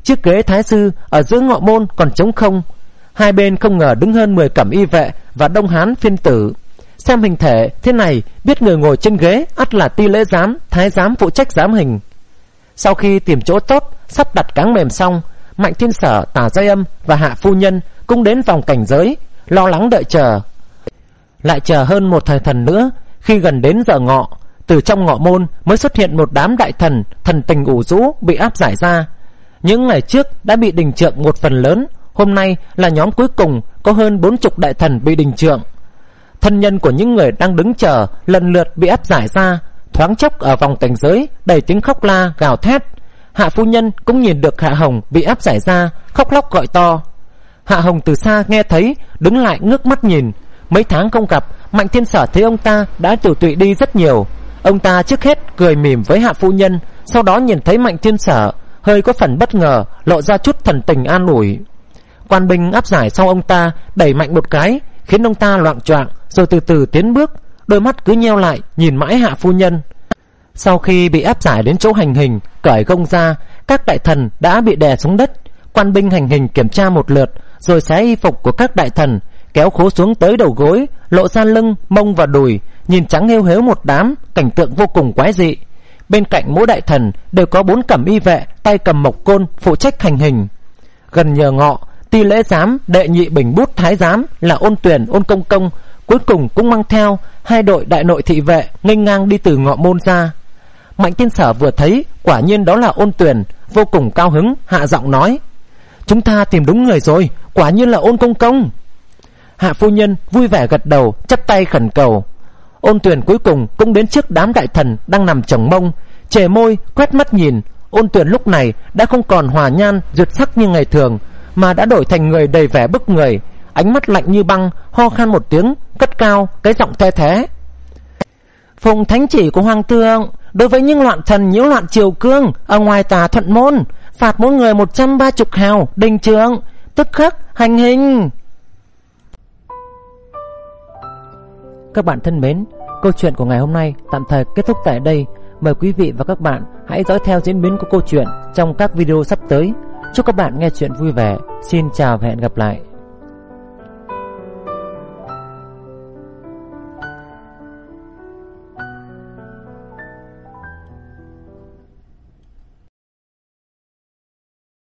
Chiếc ghế thái sư ở giữa ngọ môn còn trống không. Hai bên không ngờ đứng hơn mười cẩm y vệ và đông hán phiên tử. Xem hình thể thế này, biết người ngồi trên ghế ắt là ti lễ giám, thái giám phụ trách giám hình. Sau khi tìm chỗ tốt, sắp đặt cáng mềm xong, Mạnh Thiên Sở, Tả Giai Âm và Hạ phu nhân cũng đến vòng cảnh giới, lo lắng đợi chờ. Lại chờ hơn một thời thần nữa, khi gần đến giờ ngọ, từ trong ngọ môn mới xuất hiện một đám đại thần, thần tình ủ rũ bị áp giải ra. Những ngày trước đã bị đình trượng một phần lớn, hôm nay là nhóm cuối cùng, có hơn bốn chục đại thần bị đình trượng. Thân nhân của những người đang đứng chờ lần lượt bị áp giải ra, thoáng chốc ở vòng cảnh giới đầy tiếng khóc la gào thét. Hạ phu nhân cũng nhìn được Hạ Hồng bị áp giải ra, khóc lóc gọi to. Hạ Hồng từ xa nghe thấy, đứng lại ngước mắt nhìn. Mấy tháng không gặp, Mạnh Thiên Sở thấy ông ta đã tiểu tụy đi rất nhiều. Ông ta trước hết cười mỉm với Hạ phu nhân, sau đó nhìn thấy Mạnh Thiên Sở, hơi có phần bất ngờ, lộ ra chút thần tình an ủi. Quan binh áp giải sau ông ta đẩy mạnh một cái, khiến ông ta loạng choạng, rồi từ từ tiến bước, đôi mắt cứ nheo lại nhìn mãi Hạ phu nhân. Sau khi bị áp giải đến chỗ hành hình, cởi gông ra, các đại thần đã bị đè xuống đất. Quan binh hành hình kiểm tra một lượt, rồi xé y phục của các đại thần, kéo khố xuống tới đầu gối, lộ ra lưng, mông và đùi, nhìn trắng hêu hếu một đám, cảnh tượng vô cùng quái dị. Bên cạnh mỗi đại thần đều có bốn cẩm y vệ tay cầm mộc côn phụ trách hành hình. Gần nhờ ngọ, ti lễ giám đệ nhị bình bút thái giám là Ôn Tuyền, Ôn Công Công cuối cùng cũng mang theo hai đội đại nội thị vệ nghênh ngang đi từ ngọ môn ra. Mạnh Thiên Sở vừa thấy quả nhiên đó là Ôn Tuyền, vô cùng cao hứng, hạ giọng nói: chúng ta tìm đúng người rồi, quả nhiên là Ôn Công Công. Hạ phu nhân vui vẻ gật đầu, chắp tay khẩn cầu. Ôn Tuyền cuối cùng cũng đến trước đám đại thần đang nằm chồng mông, chề môi quét mắt nhìn. Ôn Tuyền lúc này đã không còn hòa nhan duyệt sắc như ngày thường, mà đã đổi thành người đầy vẻ bức người, ánh mắt lạnh như băng, ho khan một tiếng, cất cao cái giọng the thé: phụng thánh chỉ của hoàng thượng, đối với những loạn thần nhiễu loạn triều cương ở ngoài tòa Thuận môn, phạt mỗi người một trăm ba chục hào đình trượng, tức khắc hành hình. Các bạn thân mến, câu chuyện của ngày hôm nay tạm thời kết thúc tại đây. Mời quý vị và các bạn hãy dõi theo diễn biến của câu chuyện trong các video sắp tới. Chúc các bạn nghe chuyện vui vẻ. Xin chào và hẹn gặp lại.